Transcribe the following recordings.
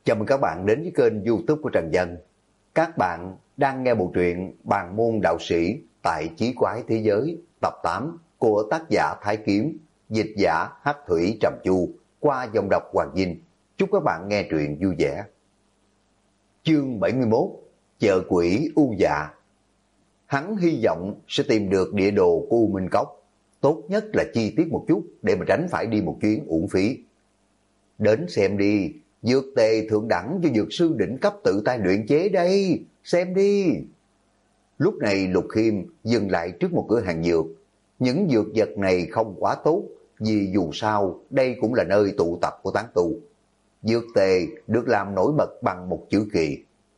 Chào mừng các bạn đến với kênh YouTube của Trần Dân. Các bạn đang nghe bộ truyện Bàn môn đạo sĩ tại chí quái thế giới tập 8 của tác giả Thái Kiếm, dịch giả Hắc Thủy Trầm Chu qua dòng đọc Hoàng Vinh. Chúc các bạn nghe truyện vui vẻ. Chương 71: Chợ quỷ U Dạ. Hắn hy vọng sẽ tìm được địa đồ của U Minh Cốc, tốt nhất là chi tiết một chút để mà tránh phải đi một chuyến uổng phí. Đến xem đi, dược tề thượng đẳng cho dược sư đỉnh cấp tự tay luyện chế đây, xem đi. Lúc này Lục Khiêm dừng lại trước một cửa hàng dược. Những dược vật này không quá tốt, vì dù sao đây cũng là nơi tụ tập của tán tu. Dược tề được làm nổi bật bằng một chữ kỳ.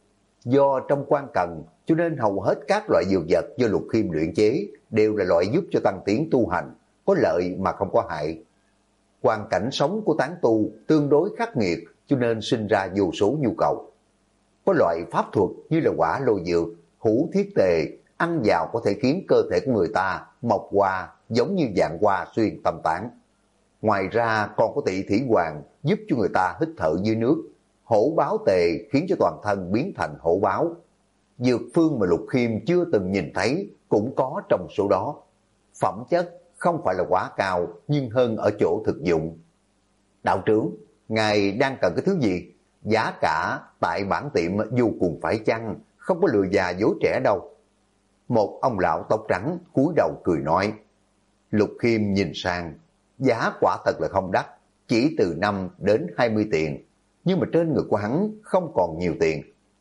Do trong quan cần, cho nên hầu hết các loại dược vật do Lục Khiêm luyện chế đều là loại giúp cho tăng tiến tu hành, có lợi mà không có hại. Hoàn cảnh sống của tán tu tương đối khắc nghiệt, cho nên sinh ra vô số nhu cầu. Có loại pháp thuật như là quả lôi dược, hữu thiết tề, ăn vào có thể khiến cơ thể của người ta mọc hoa giống như dạng hoa xuyên tâm tán. Ngoài ra còn có tị thủy hoàng giúp cho người ta hít thở dưới nước, hổ báo tề khiến cho toàn thân biến thành hổ báo. Dược phương mà Lục Khiêm chưa từng nhìn thấy cũng có trong số đó. Phẩm chất không phải là quá cao, nhưng hơn ở chỗ thực dụng. Đạo trưởng, ngài đang cần cái thứ gì? Giá cả tại bản tiệm vô cùng phải chăng, không có lừa già dối trẻ đâu. Một ông lão tóc trắng cúi đầu cười nói. Lục Khiêm nhìn sang, giá quả thật là không đắt, chỉ từ 5 đến 20 tiền, nhưng mà trên người của hắn không còn nhiều tiền.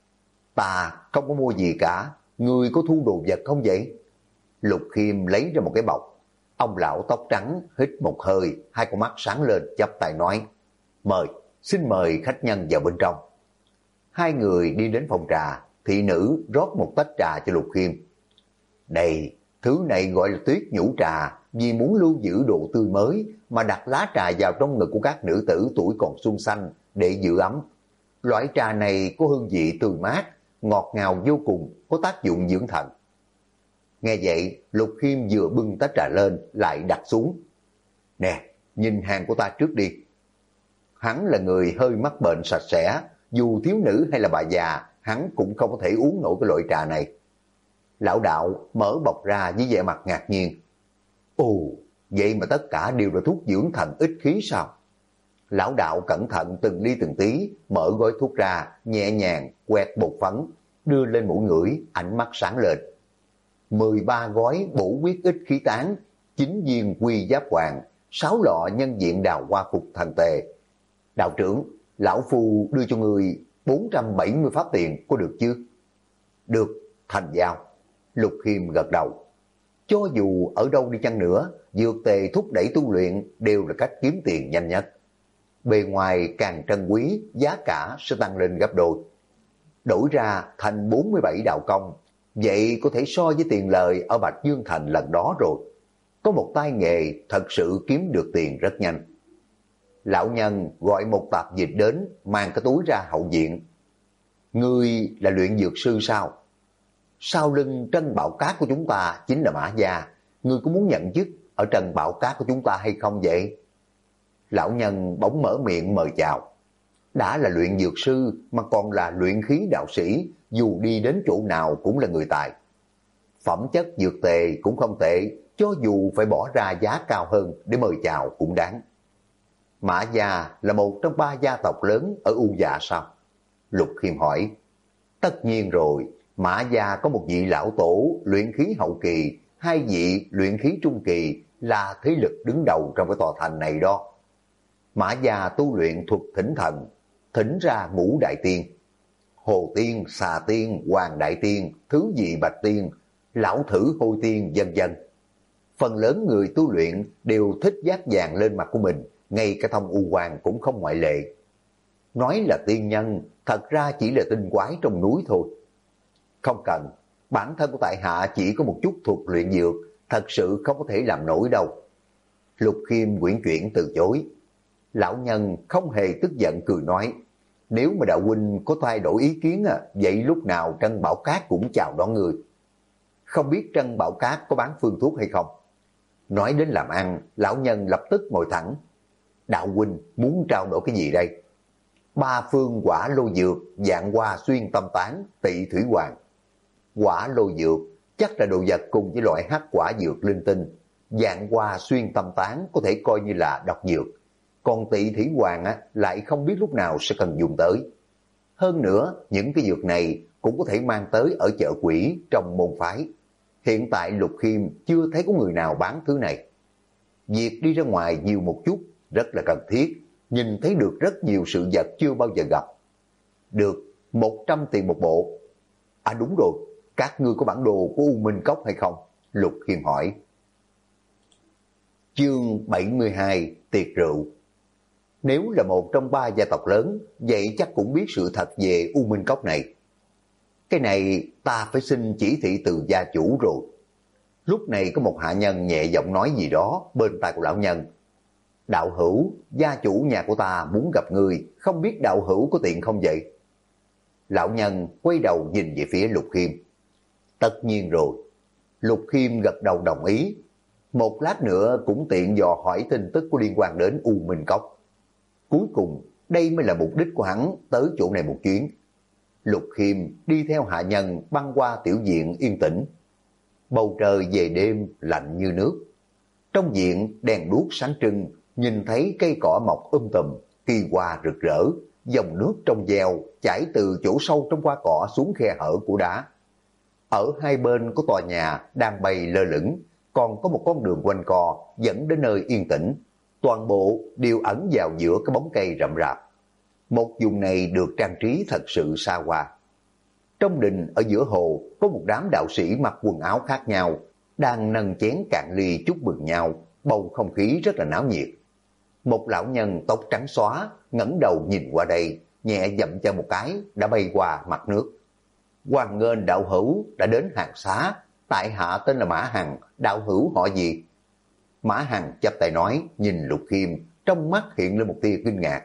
Ta không có mua gì cả, ngươi có thu đồ vật không vậy? Lục Khiêm lấy ra một cái bọc. Ông lão tóc trắng hít một hơi, hai con mắt sáng lên chắp tay nói. Mời, xin mời khách nhân vào bên trong. Hai người đi đến phòng trà, thị nữ rót một tách trà cho Lục Khiêm. Đây, thứ này gọi là tuyết nhũ trà, vì muốn lưu giữ độ tươi mới mà đặt lá trà vào trong ngực của các nữ tử tuổi còn xuân xanh để giữ ấm. Loại trà này có hương vị tươi mát, ngọt ngào vô cùng, có tác dụng dưỡng thần. Nghe vậy, Lục Khiêm vừa bưng tách trà lên lại đặt xuống. Nè, nhìn hàng của ta trước đi. Hắn là người hơi mắc bệnh sạch sẽ, dù thiếu nữ hay là bà già, hắn cũng không có thể uống nổi cái loại trà này. Lão đạo mở bọc ra với vẻ mặt ngạc nhiên. Ồ, vậy mà tất cả đều là thuốc dưỡng thần ích khí sao? Lão đạo cẩn thận từng ly từng tí, mở gói thuốc ra, nhẹ nhàng quẹt bột phấn, đưa lên mũi ngửi, ánh mắt sáng lên. 13 gói bổ huyết ích khí tán, 9 viên quy giáp hoàng, 6 lọ nhân diện đào hoa phục thần tề. Đạo trưởng, lão phu đưa cho người 470 pháp tiền, có được chứ? Được, thành giao. Lục Khiêm gật đầu. Cho dù ở đâu đi chăng nữa, dược tề thúc đẩy tu luyện đều là cách kiếm tiền nhanh nhất. Bề ngoài càng trân quý, giá cả sẽ tăng lên gấp đôi. Đổi ra thành 47 đạo công, vậy có thể so với tiền lời ở Bạch Dương Thành lần đó rồi. Có một tay nghề thật sự kiếm được tiền rất nhanh. Lão nhân gọi một tạp dịch đến, mang cái túi ra hậu viện. Ngươi là luyện dược sư sao? Sau lưng Trân Bảo Cát của chúng ta chính là Mã Gia. Ngươi có muốn nhận chức ở Trân Bảo Cát của chúng ta hay không vậy? Lão nhân bỗng mở miệng mời chào. Đã là luyện dược sư mà còn là luyện khí đạo sĩ, dù đi đến chỗ nào cũng là người tài. Phẩm chất dược tề cũng không tệ, cho dù phải bỏ ra giá cao hơn để mời chào cũng đáng. Mã Gia là một trong 3 gia tộc lớn ở U Dạ sao? Lục Khiêm hỏi. Tất nhiên rồi, Mã Gia có một vị lão tổ luyện khí hậu kỳ, 2 vị luyện khí trung kỳ, là thế lực đứng đầu trong cái tòa thành này đó. Mã Gia tu luyện thuật thỉnh thần, thỉnh ra ngũ đại tiên. Hồ Tiên, Xà Tiên, Hoàng Đại Tiên, Thứ Vị Bạch Tiên, Lão Thử Hôi Tiên, vân vân. Phần lớn người tu luyện đều thích dát vàng lên mặt của mình, ngay cả Thông U Hoàng cũng không ngoại lệ. Nói là tiên nhân, thật ra chỉ là tinh quái trong núi thôi. Không cần, bản thân của tại hạ chỉ có một chút thuật luyện dược, thật sự không có thể làm nổi đâu. Lục Khiêm quyển chuyển từ chối. Lão nhân không hề tức giận cười nói. Nếu mà đạo huynh có thay đổi ý kiến vậy lúc nào Trân Bảo Cát cũng chào đón người. Không biết Trân Bảo Cát có bán phương thuốc hay không? Nói đến làm ăn, lão nhân lập tức ngồi thẳng. Đạo huynh muốn trao đổi cái gì đây? ba phương quả lô dược, dạng hoa xuyên tâm tán, tị thủy hoàng. Quả lô dược chắc là đồ vật cùng với loại hắc quả dược linh tinh. Dạng hoa xuyên tâm tán có thể coi như là độc dược. Còn tị thủy hoàng lại không biết lúc nào sẽ cần dùng tới. Hơn nữa, những cái dược này cũng có thể mang tới ở chợ quỷ trong môn phái. Hiện tại Lục Khiêm chưa thấy có người nào bán thứ này. Việc đi ra ngoài nhiều một chút rất là cần thiết, nhìn thấy được rất nhiều sự vật chưa bao giờ gặp. Được, 100 tiền một bộ. À đúng rồi, các ngươi có bản đồ của U Minh Cốc hay không? Lục Khiêm hỏi. Chương 72, tiệc rượu. Nếu là một trong ba gia tộc lớn, vậy chắc cũng biết sự thật về U Minh Cốc này. Cái này ta phải xin chỉ thị từ gia chủ rồi. Lúc này có một hạ nhân nhẹ giọng nói gì đó bên tai của lão nhân. Đạo hữu, gia chủ nhà của ta muốn gặp người, không biết đạo hữu có tiện không vậy? Lão nhân quay đầu nhìn về phía Lục Khiêm. Tất nhiên rồi. Lục Khiêm gật đầu đồng ý. Một lát nữa cũng tiện dò hỏi tin tức có liên quan đến U Minh Cốc. Cuối cùng, đây mới là mục đích của hắn tới chỗ này một chuyến. Lục Khiêm đi theo hạ nhân băng qua tiểu viện yên tĩnh. Bầu trời về đêm lạnh như nước. Trong viện đèn đuốc sáng trưng, nhìn thấy cây cỏ mọc tùm, kỳ hoa rực rỡ, dòng nước trong veo chảy từ chỗ sâu trong hoa cỏ xuống khe hở của đá. Ở hai bên có tòa nhà đang bay lơ lửng, còn có một con đường quanh co dẫn đến nơi yên tĩnh. Toàn bộ đều ẩn vào giữa cái bóng cây rậm rạp. Một vùng này được trang trí thật sự xa hoa. Trong đình ở giữa hồ có một đám đạo sĩ mặc quần áo khác nhau, đang nâng chén cạn ly chúc mừng nhau, bầu không khí rất là náo nhiệt. Một lão nhân tóc trắng xóa ngẩng đầu nhìn qua đây, nhẹ dậm chân một cái đã bay qua mặt nước. Hoan nghênh đạo hữu đã đến hàng xá, tại hạ tên là Mã Hằng, đạo hữu họ gì? Mã Hằng chắp tay nói, nhìn Lục Khiêm, trong mắt hiện lên một tia kinh ngạc.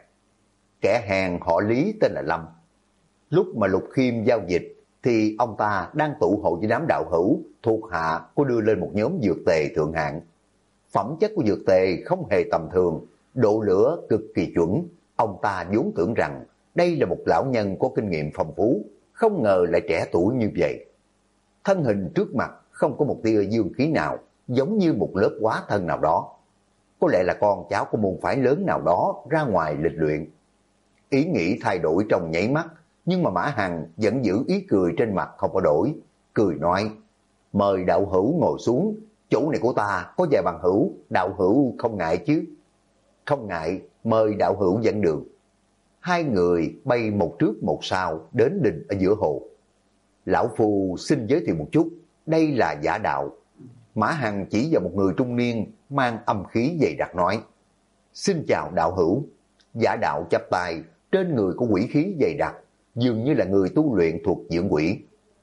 Kẻ hèn họ Lý tên là Lâm. Lúc mà Lục Khiêm giao dịch thì ông ta đang tụ hội với đám đạo hữu thuộc hạ có đưa lên một nhóm dược tề thượng hạng. Phẩm chất của dược tề không hề tầm thường, độ lửa cực kỳ chuẩn. Ông ta vốn tưởng rằng đây là một lão nhân có kinh nghiệm phong phú, không ngờ lại trẻ tuổi như vậy. Thân hình trước mặt không có một tia dương khí nào, giống như một lớp hóa thân nào đó. Có lẽ là con cháu của môn phái lớn nào đó ra ngoài lịch luyện. Ý nghĩ thay đổi trong nháy mắt, nhưng mà Mã Hằng vẫn giữ ý cười trên mặt không có đổi. Cười nói, mời đạo hữu ngồi xuống, chỗ này của ta có vài bằng hữu, đạo hữu không ngại chứ? Không ngại, mời đạo hữu dẫn đường. Hai người bay một trước một sau đến đình ở giữa hồ. Lão Phu xin giới thiệu một chút, đây là Giả Đạo. Mã Hằng chỉ vào một người trung niên mang âm khí dày đặc nói, xin chào đạo hữu. Giả Đạo chắp tay, trên người có quỷ khí dày đặc, dường như là người tu luyện thuộc dưỡng quỷ.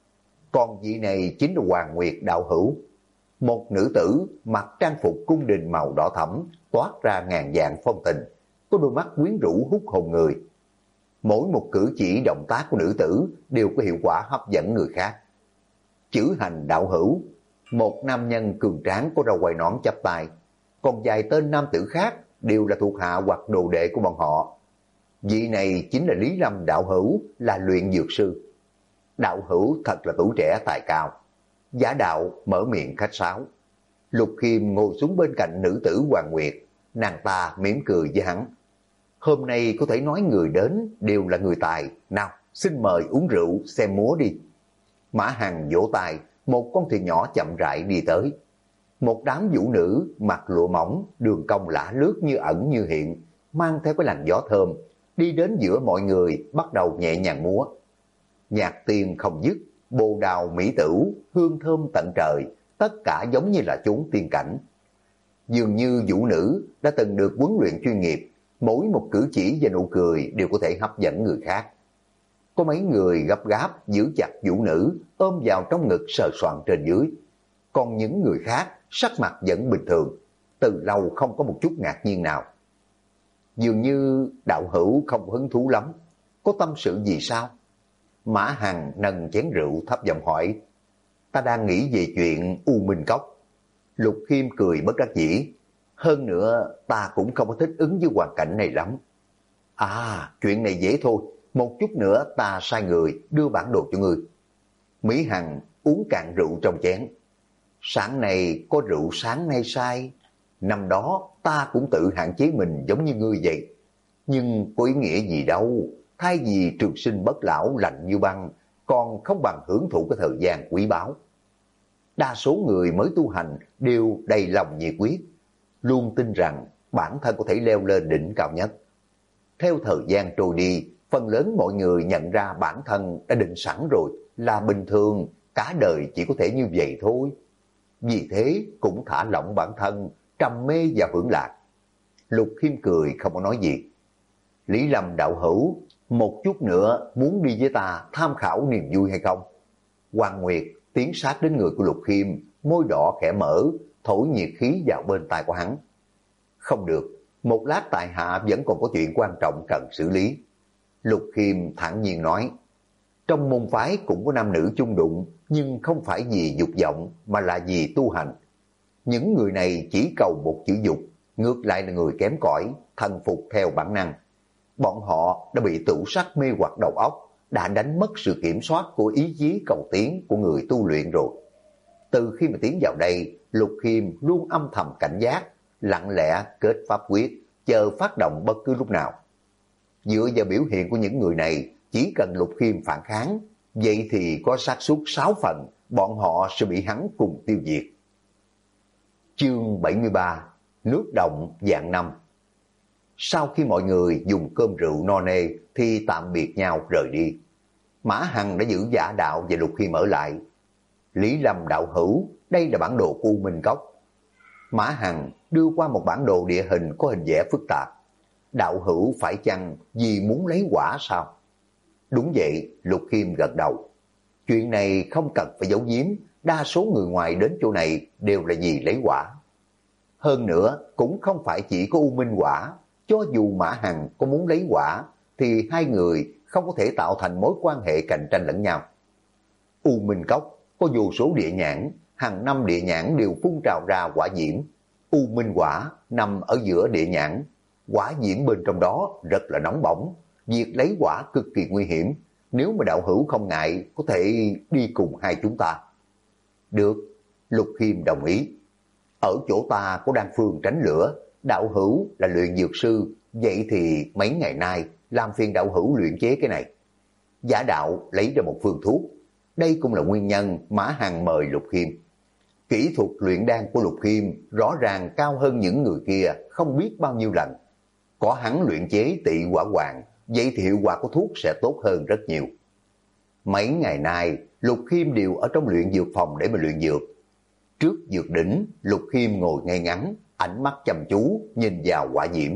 Còn vị này chính là Hoàng Nguyệt đạo hữu, một nữ tử mặc trang phục cung đình màu đỏ thẫm, toát ra ngàn vạn phong tình, có đôi mắt quyến rũ hút hồn người. Mỗi một cử chỉ động tác của nữ tử đều có hiệu quả hấp dẫn người khác. Chữ Hành đạo hữu, một nam nhân cường tráng có râu quai nón chắp tay, còn vài tên nam tử khác đều là thuộc hạ hoặc đồ đệ của bọn họ. Vị này chính là Lý Lâm đạo hữu, là luyện dược sư. Đạo hữu thật là tuổi trẻ tài cao. Giả Đạo mở miệng khách sáo. Lục Khiêm ngồi xuống bên cạnh nữ tử Hoàng Nguyệt, nàng ta mỉm cười với hắn. Hôm nay có thể nói người đến đều là người tài, nào xin mời uống rượu xem múa đi. Mã Hằng vỗ tay, một con thuyền nhỏ chậm rãi đi tới. Một đám vũ nữ mặc lụa mỏng, đường cong lả lướt như ẩn như hiện, mang theo cái làn gió thơm, đi đến giữa mọi người bắt đầu nhẹ nhàng múa. Nhạc tiên không dứt, bồ đào mỹ tửu, hương thơm tận trời, tất cả giống như là chốn tiên cảnh. Dường như vũ nữ đã từng được huấn luyện chuyên nghiệp, mỗi một cử chỉ và nụ cười đều có thể hấp dẫn người khác. Có mấy người gấp gáp giữ chặt vũ nữ, ôm vào trong ngực sờ soạn trên dưới. Còn những người khác sắc mặt vẫn bình thường, từ lâu không có một chút ngạc nhiên nào. Dường như đạo hữu không hứng thú lắm, có tâm sự gì sao? Mã Hằng nâng chén rượu thấp giọng hỏi. Ta đang nghĩ về chuyện U Minh Cốc. Lục Khiêm cười bất đắc dĩ. Hơn nữa ta cũng không có thích ứng với hoàn cảnh này lắm. À, chuyện này dễ thôi, một chút nữa ta sai người đưa bản đồ cho ngươi. Mỹ Hằng uống cạn rượu trong chén. Sáng nay có rượu sáng nay sai, năm đó ta cũng tự hạn chế mình giống như ngươi vậy. Nhưng có ý nghĩa gì đâu, thay vì trường sinh bất lão lạnh như băng, còn không bằng hưởng thụ cái thời gian quý báu. Đa số người mới tu hành đều đầy lòng nhiệt quyết, luôn tin rằng bản thân có thể leo lên đỉnh cao nhất. Theo thời gian trôi đi, phần lớn mọi người nhận ra bản thân đã định sẵn rồi, là bình thường, cả đời chỉ có thể như vậy thôi. Vì thế cũng thả lỏng bản thân, trầm mê và hưởng lạc. Lục Khiêm cười không có nói gì. Lý Lâm đạo hữu, một chút nữa muốn đi với ta tham khảo niềm vui hay không? Hoàng Nguyệt tiến sát đến người của Lục Khiêm, môi đỏ khẽ mở, thổi nhiệt khí vào bên tai của hắn. Không được, một lát tại hạ vẫn còn có chuyện quan trọng cần xử lý. Lục Khiêm thản nhiên nói, trong môn phái cũng có nam nữ chung đụng, nhưng không phải vì dục vọng mà là vì tu hành. Những người này chỉ cầu một chữ dục, ngược lại là người kém cỏi, thần phục theo bản năng. Bọn họ đã bị tửu sắc mê hoặc đầu óc, đã đánh mất sự kiểm soát của ý chí cầu tiến của người tu luyện rồi. Từ khi mà tiến vào đây, Lục Khiêm luôn âm thầm cảnh giác, lặng lẽ kết pháp quyết, chờ phát động bất cứ lúc nào. Dựa vào biểu hiện của những người này, chỉ cần Lục Khiêm phản kháng, vậy thì có xác suất 6 phần bọn họ sẽ bị hắn cùng tiêu diệt. Chương 73: Nước động vạn năm. Sau khi mọi người dùng cơm rượu no nê thì tạm biệt nhau rời đi. Mã Hằng đã giữ Giả Đạo và Lục Khiêm ở lại. Lý Lâm đạo hữu, đây là bản đồ của U Minh Cốc. Mã Hằng đưa qua một bản đồ địa hình có hình vẽ phức tạp. Đạo hữu phải chăng vì muốn lấy quả sao? Đúng vậy, Lục Khiêm gật đầu. Chuyện này không cần phải giấu giếm, đa số người ngoài đến chỗ này đều là vì lấy quả. Hơn nữa, cũng không phải chỉ có U Minh quả, cho dù Mã Hằng có muốn lấy quả, thì hai người không có thể tạo thành mối quan hệ cạnh tranh lẫn nhau. U Minh Cốc có vô số địa nhãn, hàng năm địa nhãn đều phun trào ra quả diễm. U Minh quả nằm ở giữa địa nhãn, quả diễm bên trong đó rất là nóng bỏng, việc lấy quả cực kỳ nguy hiểm. Nếu mà đạo hữu không ngại, có thể đi cùng hai chúng ta. Được, Lục Khiêm đồng ý. Ở chỗ ta có đan phương tránh lửa, đạo hữu là luyện dược sư, vậy thì mấy ngày nay làm phiền đạo hữu luyện chế cái này. Giả Đạo lấy ra một phương thuốc. Đây cũng là nguyên nhân Mã Hằng mời Lục Khiêm. Kỹ thuật luyện đan của Lục Khiêm rõ ràng cao hơn những người kia không biết bao nhiêu lần. Có hắn luyện chế Tị Hỏa Hoàng, vậy thì hiệu quả của thuốc sẽ tốt hơn rất nhiều. Mấy ngày nay, Lục Khiêm đều ở trong luyện dược phòng để mà luyện dược. Trước dược đỉnh, Lục Khiêm ngồi ngay ngắn, ánh mắt chăm chú, nhìn vào quả diễm.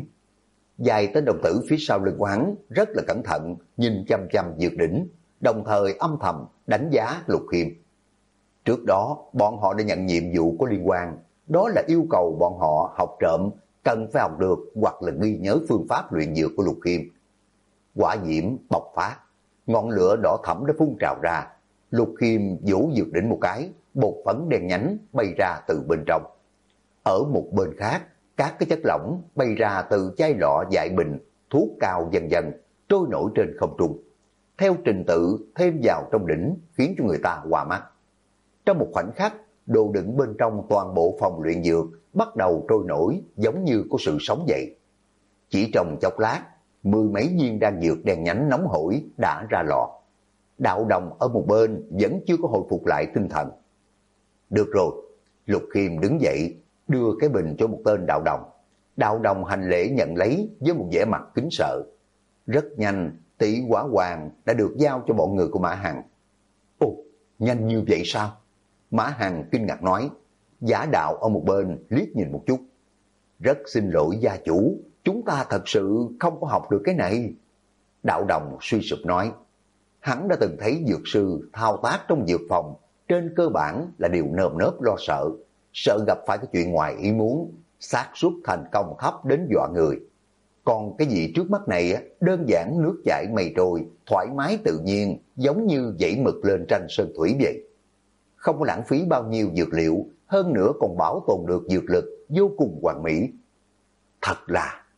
Vài tên đồng tử phía sau lưng của hắn rất là cẩn thận, nhìn chăm chăm dược đỉnh, đồng thời âm thầm đánh giá Lục Khiêm. Trước đó, bọn họ đã nhận nhiệm vụ có liên quan, đó là yêu cầu bọn họ học trộm, cần phải học được hoặc là ghi nhớ phương pháp luyện dược của Lục Khiêm. Quả diễm bộc phát, ngọn lửa đỏ thẫm đã phun trào ra. Lục Khiêm vỗ dược đỉnh một cái, bột phấn đen nhánh bay ra từ bên trong. Ở một bên khác, các cái chất lỏng bay ra từ chai lọ dại bình, thuốc cao dần dần, trôi nổi trên không trung. Theo trình tự thêm vào trong đỉnh khiến cho người ta hoa mắt. Trong một khoảnh khắc, đồ đựng bên trong toàn bộ phòng luyện dược bắt đầu trôi nổi giống như có sự sống dậy. Chỉ trong chốc lát, 10 mấy viên đan dược đen nhánh nóng hổi đã ra lò. Đạo Đồng ở một bên vẫn chưa có hồi phục lại tinh thần. Được rồi, Lục Khiêm đứng dậy, đưa cái bình cho một tên Đạo Đồng. Đạo Đồng hành lễ nhận lấy với một vẻ mặt kính sợ. Rất nhanh, Tị Hỏa Hoàng đã được giao cho bọn người của Mã Hằng. Ồ, nhanh như vậy sao? Mã Hằng kinh ngạc nói. Giả Đạo ở một bên liếc nhìn một chút. Rất xin lỗi gia chủ, chúng ta thật sự không có học được cái này. Đạo Đồng suy sụp nói. Hắn đã từng thấy dược sư thao tác trong dược phòng, trên cơ bản là điều nơm nớp lo sợ, sợ gặp phải cái chuyện ngoài ý muốn, xác suất thành công thấp đến dọa người. Còn cái gì trước mắt này đơn giản nước chảy mây trôi, thoải mái tự nhiên, giống như dãy mực lên tranh sơn thủy vậy. Không có lãng phí bao nhiêu dược liệu, hơn nữa còn bảo tồn được dược lực vô cùng hoàn mỹ. Thật là,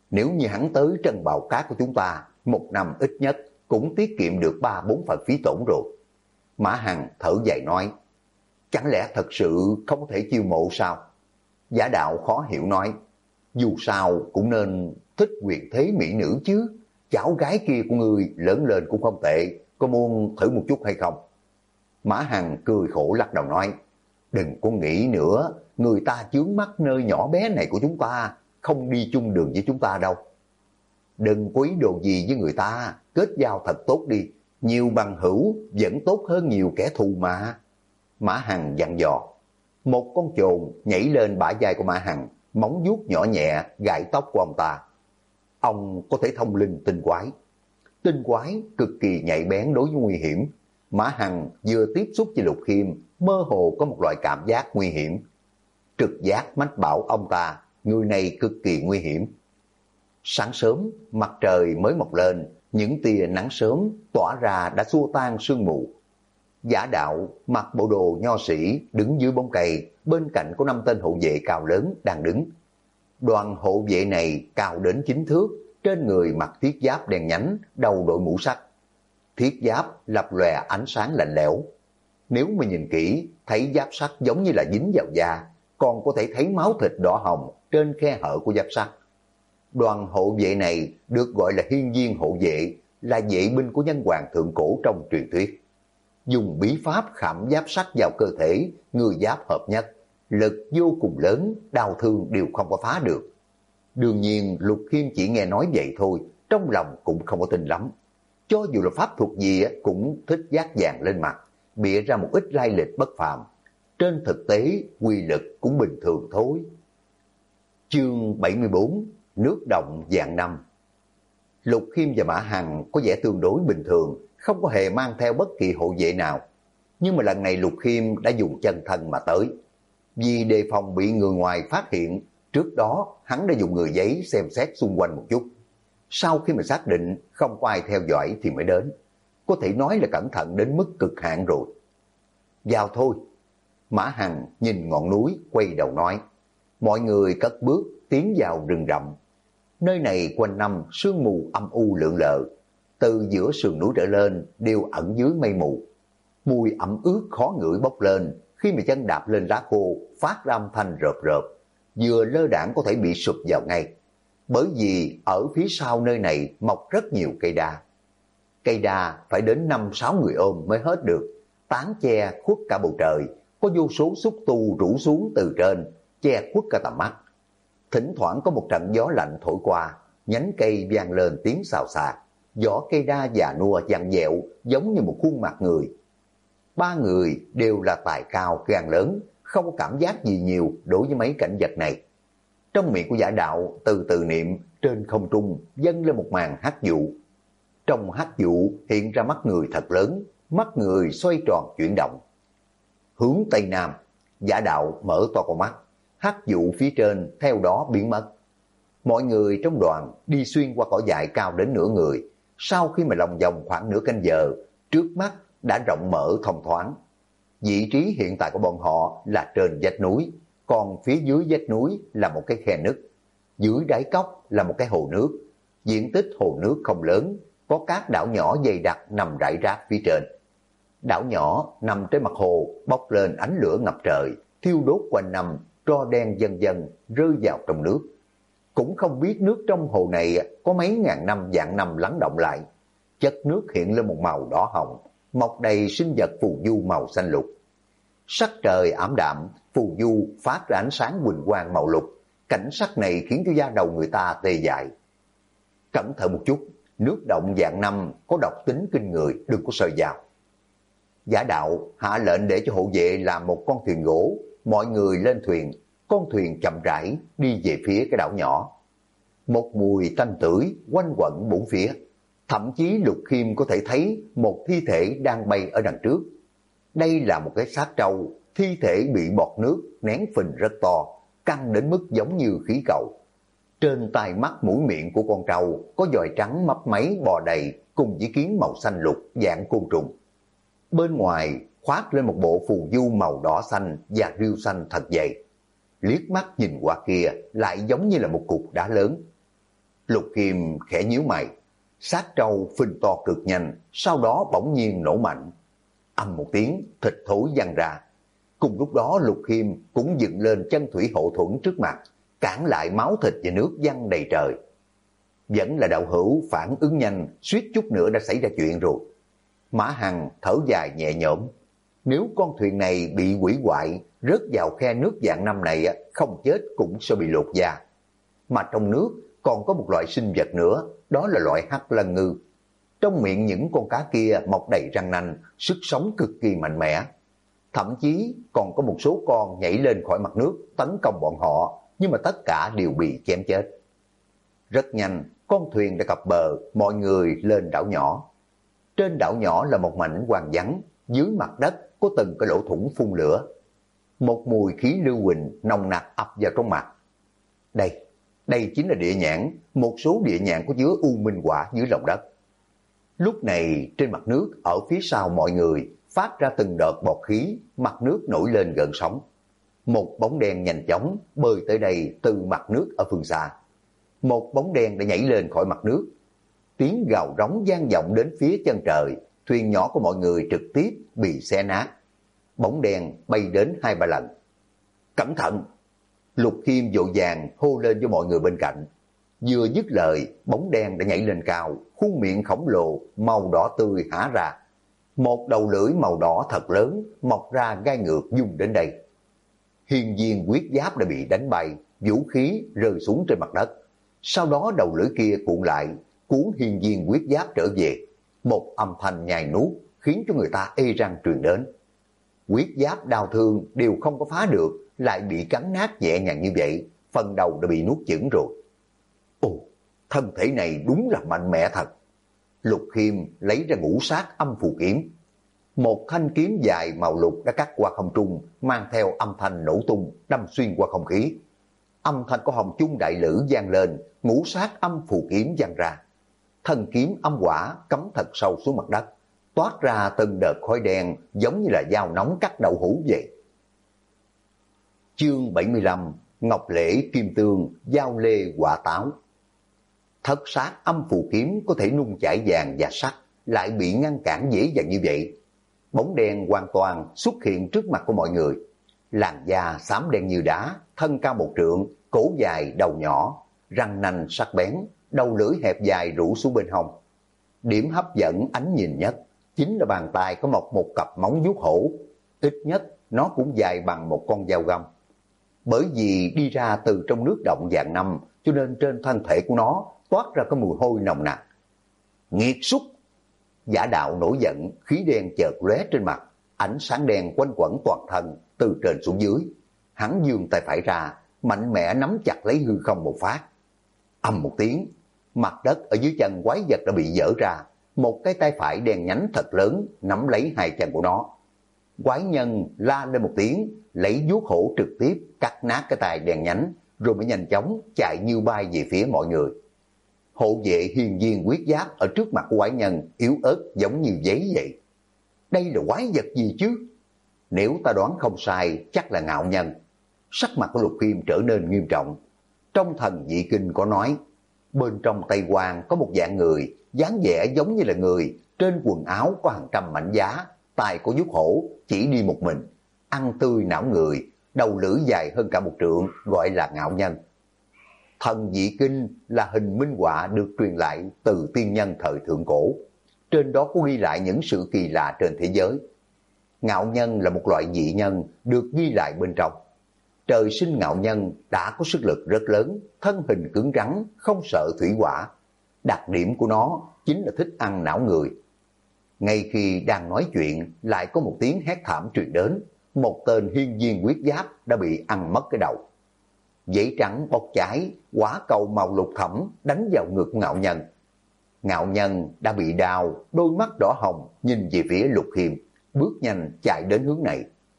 Nếu như hắn tới trân bào cát của chúng ta, một năm ít nhất cũng tiết kiệm được 3-4 phần phí tổn rồi. Mã Hằng thở dài nói, chẳng lẽ thật sự không có thể chiêu mộ sao? Giả đạo khó hiểu nói, dù sao cũng nên thích quyền thế mỹ nữ chứ, cháu gái kia của ngươi lớn lên cũng không tệ, có muốn thử một chút hay không? Mã Hằng cười khổ lắc đầu nói, đừng có nghĩ nữa, người ta chướng mắt nơi nhỏ bé này của chúng ta, không đi chung đường với chúng ta đâu. Đừng có ý đồ gì với người ta, kết giao thật tốt đi, nhiều bằng hữu vẫn tốt hơn nhiều kẻ thù mà. Mã Hằng dặn dò. Một con chồn nhảy lên bả vai của Mã Hằng, móng vuốt nhỏ nhẹ gãi tóc của ông ta. Ông có thể thông linh tinh quái. Tinh quái cực kỳ nhạy bén đối với nguy hiểm. Mã Hằng vừa tiếp xúc với Lục Khiêm, mơ hồ có một loại cảm giác nguy hiểm. Trực giác mách bảo ông ta, người này cực kỳ nguy hiểm. Sáng sớm, mặt trời mới mọc lên, những tia nắng sớm tỏa ra đã xua tan sương mù. Giả đạo mặc bộ đồ nho sĩ đứng dưới bóng cây, bên cạnh có 5 tên hộ vệ cao lớn đang đứng. Đoàn hộ vệ này cao đến 9 thước, trên người mặc thiết giáp đen nhánh, đầu đội mũ sắt. Thiết giáp lập lòe ánh sáng lạnh lẽo. Nếu mà nhìn kỹ, thấy giáp sắt giống như là dính vào da, còn có thể thấy máu thịt đỏ hồng trên khe hở của giáp sắt. Đoàn hộ vệ này được gọi là hiên viên hộ vệ, là vệ binh của nhân hoàng thượng cổ trong truyền thuyết. Dùng bí pháp khảm giáp sắt vào cơ thể, người giáp hợp nhất, lực vô cùng lớn, đau thương đều không có phá được. Đương nhiên Lục Khiêm chỉ nghe nói vậy thôi, trong lòng cũng không có tin lắm. Cho dù là pháp thuật gì cũng thích dát vàng lên mặt, bịa ra một ít lai lịch bất phàm. Trên thực tế, quy lực cũng bình thường thôi. Chương 74, nước động vạn năm. Lục Khiêm và Mã Hằng có vẻ tương đối bình thường, không có hề mang theo bất kỳ hộ vệ nào. Nhưng mà lần này Lục Khiêm đã dùng chân thân mà tới. Vì đề phòng bị người ngoài phát hiện, trước đó hắn đã dùng người giấy xem xét xung quanh một chút. Sau khi mà xác định không có ai theo dõi thì mới đến. Có thể nói là cẩn thận đến mức cực hạn rồi. Vào thôi. Mã Hằng nhìn ngọn núi quay đầu nói. Mọi người cất bước tiến vào rừng rậm. Nơi này quanh năm sương mù âm u lượn lờ. Từ giữa sườn núi trở lên đều ẩn dưới mây mù. Mùi ẩm ướt khó ngửi bốc lên, khi mà chân đạp lên lá khô phát ra âm thanh rợp rợp, vừa lơ đãng có thể bị sụp vào ngay. Bởi vì ở phía sau nơi này mọc rất nhiều cây đa. Cây đa phải đến 5-6 người ôm mới hết được, tán che khuất cả bầu trời, có vô số xúc tu rủ xuống từ trên, che khuất cả tầm mắt. Thỉnh thoảng có một trận gió lạnh thổi qua, nhánh cây vang lên tiếng xào xạc, vỏ cây đa già nua vặn vẹo giống như một khuôn mặt người. Ba người đều là tài cao gan lớn, không có cảm giác gì nhiều đối với mấy cảnh vật này. Trong miệng của giả đạo từ từ niệm, trên không trung dâng lên một màn hắc vụ. Trong hắc vụ hiện ra mắt người thật lớn, mắt người xoay tròn chuyển động. Hướng Tây Nam, giả đạo mở to con mắt, hắc vụ phía trên theo đó biến mất. Mọi người trong đoàn đi xuyên qua cỏ dại cao đến nửa người. Sau khi mà lòng vòng khoảng nửa canh giờ, trước mắt đã rộng mở thông thoáng. Vị trí hiện tại của bọn họ là trên vách núi, còn phía dưới vách núi là một cái khe nứt. Dưới đáy cốc là một cái hồ nước. Diện tích hồ nước không lớn, có các đảo nhỏ dày đặc nằm rải rác phía trên. Đảo nhỏ nằm trên mặt hồ, bốc lên ánh lửa ngập trời, thiêu đốt quanh năm, tro đen dần dần rơi vào trong nước. Cũng không biết nước trong hồ này có mấy ngàn năm vạn năm lắng động lại. Chất nước hiện lên một màu đỏ hồng, mọc đầy sinh vật phù du màu xanh lục. Sắc trời ảm đạm, phù du phát ra ánh sáng huỳnh quang màu lục. Cảnh sắc này khiến cho da đầu người ta tê dại. Cẩn thận một chút, nước động vạn năm có độc tính kinh người, đừng có sờ vào. Giả đạo hạ lệnh để cho hộ vệ làm một con thuyền gỗ, mọi người lên thuyền, con thuyền chậm rãi đi về phía cái đảo nhỏ. Một mùi tanh tưởi quanh quẩn bốn phía, thậm chí Lục Khiêm có thể thấy một thi thể đang bay ở đằng trước. Đây là một cái xác trâu, thi thể bị bọt nước nén phình rất to, căng đến mức giống như khí cầu. Trên tai mắt mũi miệng của con trâu có dòi trắng mấp máy bò đầy cùng với kiến màu xanh lục dạng côn trùng. Bên ngoài khoác lên một bộ phù du màu đỏ xanh và rêu xanh thật dày. Liếc mắt nhìn qua kia lại giống như là một cục đá lớn. Lục Khiêm khẽ nhíu mày, sát trâu phình to cực nhanh, sau đó bỗng nhiên nổ mạnh. Âm một tiếng, thịt thối văng ra. Cùng lúc đó Lục Khiêm cũng dựng lên chân thủy hộ thuẫn trước mặt, cản lại máu thịt và nước văng đầy trời. Vẫn là đạo hữu phản ứng nhanh, suýt chút nữa đã xảy ra chuyện rồi. Mã Hằng thở dài nhẹ nhõm. Nếu con thuyền này bị hủy hoại, rớt vào khe nước dạng năm này, không chết cũng sẽ bị lột da. Mà trong nước còn có một loại sinh vật nữa, đó là loại hắc lân ngư. Trong miệng những con cá kia mọc đầy răng nanh, sức sống cực kỳ mạnh mẽ. Thậm chí còn có một số con nhảy lên khỏi mặt nước tấn công bọn họ, nhưng mà tất cả đều bị chém chết. Rất nhanh, con thuyền đã cập bờ, mọi người lên đảo nhỏ. Trên đảo nhỏ là một mảnh hoang vắng, dưới mặt đất có từng cái lỗ thủng phun lửa. Một mùi khí lưu huỳnh nồng nặc ập vào trong mặt. Đây chính là địa nhãn, một số địa nhãn có chứa u minh quả dưới lòng đất. Lúc này trên mặt nước ở phía sau mọi người phát ra từng đợt bọt khí, mặt nước nổi lên gợn sóng. Một bóng đen nhanh chóng bơi tới đây từ mặt nước ở phương xa. Một bóng đen đã nhảy lên khỏi mặt nước. Tiếng gào rống vang vọng đến phía chân trời, thuyền nhỏ của mọi người trực tiếp bị xé nát. Bóng đen bay đến 2-3 lần. Cẩn thận! Lục Khiêm vội vàng hô lên cho mọi người bên cạnh. Vừa dứt lời, bóng đen đã nhảy lên cao, khuôn miệng khổng lồ, màu đỏ tươi há ra. Một đầu lưỡi màu đỏ thật lớn, mọc ra gai ngược dung đến đây. Hiên viên quyết giáp đã bị đánh bay, vũ khí rơi xuống trên mặt đất. Sau đó đầu lưỡi kia cuộn lại, cuốn hiên viên quyết giáp trở về. Một âm thanh nhai nuốt khiến cho người ta ê răng truyền đến. Quyết giáp đau thương đều không có phá được, lại bị cắn nát nhẹ nhàng như vậy, phần đầu đã bị nuốt chửng rồi. Ồ, thân thể này đúng là mạnh mẽ thật. Lục Khiêm lấy ra ngũ sát âm phù kiếm. Một thanh kiếm dài màu lục đã cắt qua không trung, mang theo âm thanh nổ tung, đâm xuyên qua không khí. Âm thanh của hồng chung đại lữ vang lên, ngũ sát âm phù kiếm vang ra. Thân kiếm âm hỏa cắm thật sâu xuống mặt đất, toát ra từng đợt khói đen giống như là dao nóng cắt đậu hũ vậy. Chương 75: Ngọc Lễ Kim Tương, Giao Lê Quả Táo. Thất sát âm phù kiếm có thể nung chảy vàng và sắt, lại bị ngăn cản dễ dàng như vậy. Bóng đen hoàn toàn xuất hiện trước mặt của mọi người. Làn da xám đen như đá, thân cao 1 trượng, cổ dài đầu nhỏ, răng nanh sắc bén, đầu lưỡi hẹp dài rũ xuống bên hông. Điểm hấp dẫn ánh nhìn nhất chính là bàn tay có mọc một cặp móng vuốt hổ, ít nhất nó cũng dài bằng một con dao găm. Bởi vì đi ra từ trong nước động vạn năm, cho nên trên thân thể của nó toát ra cái mùi hôi nồng nặc. Nghiệt xúc! Giả đạo nổi giận, khí đen chợt lóe trên mặt, ánh sáng đen quanh quẩn toàn thân từ trên xuống dưới. Hắn giương tay phải ra, mạnh mẽ nắm chặt lấy hư không một phát. Ầm một tiếng, mặt đất ở dưới chân quái vật đã bị vỡ ra, một cái tay phải đen nhánh thật lớn nắm lấy 2 chân của nó. Quái nhân la lên một tiếng, lấy vuốt hổ trực tiếp cắt nát cái tay đen nhánh, rồi mới nhanh chóng chạy như bay về phía mọi người. Hộ vệ hiên viên quyết giáp ở trước mặt của quái nhân yếu ớt giống như giấy vậy. Đây là quái vật gì chứ? Nếu ta đoán không sai, chắc là Ngạo Nhân. Sắc mặt của Lục Khiêm trở nên nghiêm trọng. Trong thần dị kinh có nói, bên trong Tây Quan có một dạng người, dáng vẻ giống như là người, trên quần áo có hàng trăm mảnh giá, tay có vuốt hổ, chỉ đi một mình, ăn tươi não người, đầu lưỡi dài hơn cả 1 trượng, gọi là Ngạo Nhân. Thần dị kinh là hình minh họa được truyền lại từ tiên nhân thời thượng cổ. Trên đó có ghi lại những sự kỳ lạ trên thế giới. Ngạo Nhân là một loại dị nhân được ghi lại bên trong. Trời sinh Ngạo Nhân đã có sức lực rất lớn, thân hình cứng rắn, không sợ thủy hỏa. Đặc điểm của nó chính là thích ăn não người. Ngay khi đang nói chuyện, lại có một tiếng hét thảm truyền đến. Một tên hiên viên quyết giáp đã bị ăn mất cái đầu. Giấy trắng bốc cháy, quả cầu màu lục thẫm đánh vào ngực Ngạo Nhân. Ngạo Nhân đã bị đau, đôi mắt đỏ hồng nhìn về phía Lục Khiêm, bước nhanh chạy đến hướng này.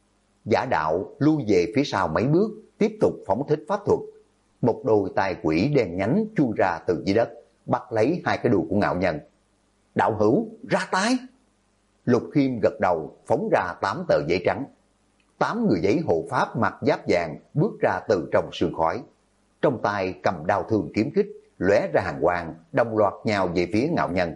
Giả đạo lui về phía sau mấy bước, tiếp tục phóng thích pháp thuật. Một đôi tai quỷ đen nhánh chui ra từ dưới đất, bắt lấy 2 cái đùi của Ngạo Nhân. Đạo hữu, ra tay! Lục Khiêm gật đầu, phóng ra 8 tờ giấy trắng. 8 người giấy hộ pháp mặc giáp vàng bước ra từ trong sương khói. Trong tay cầm đao thương kiếm kích, lóe ra hàng quang, đồng loạt nhào về phía Ngạo Nhân.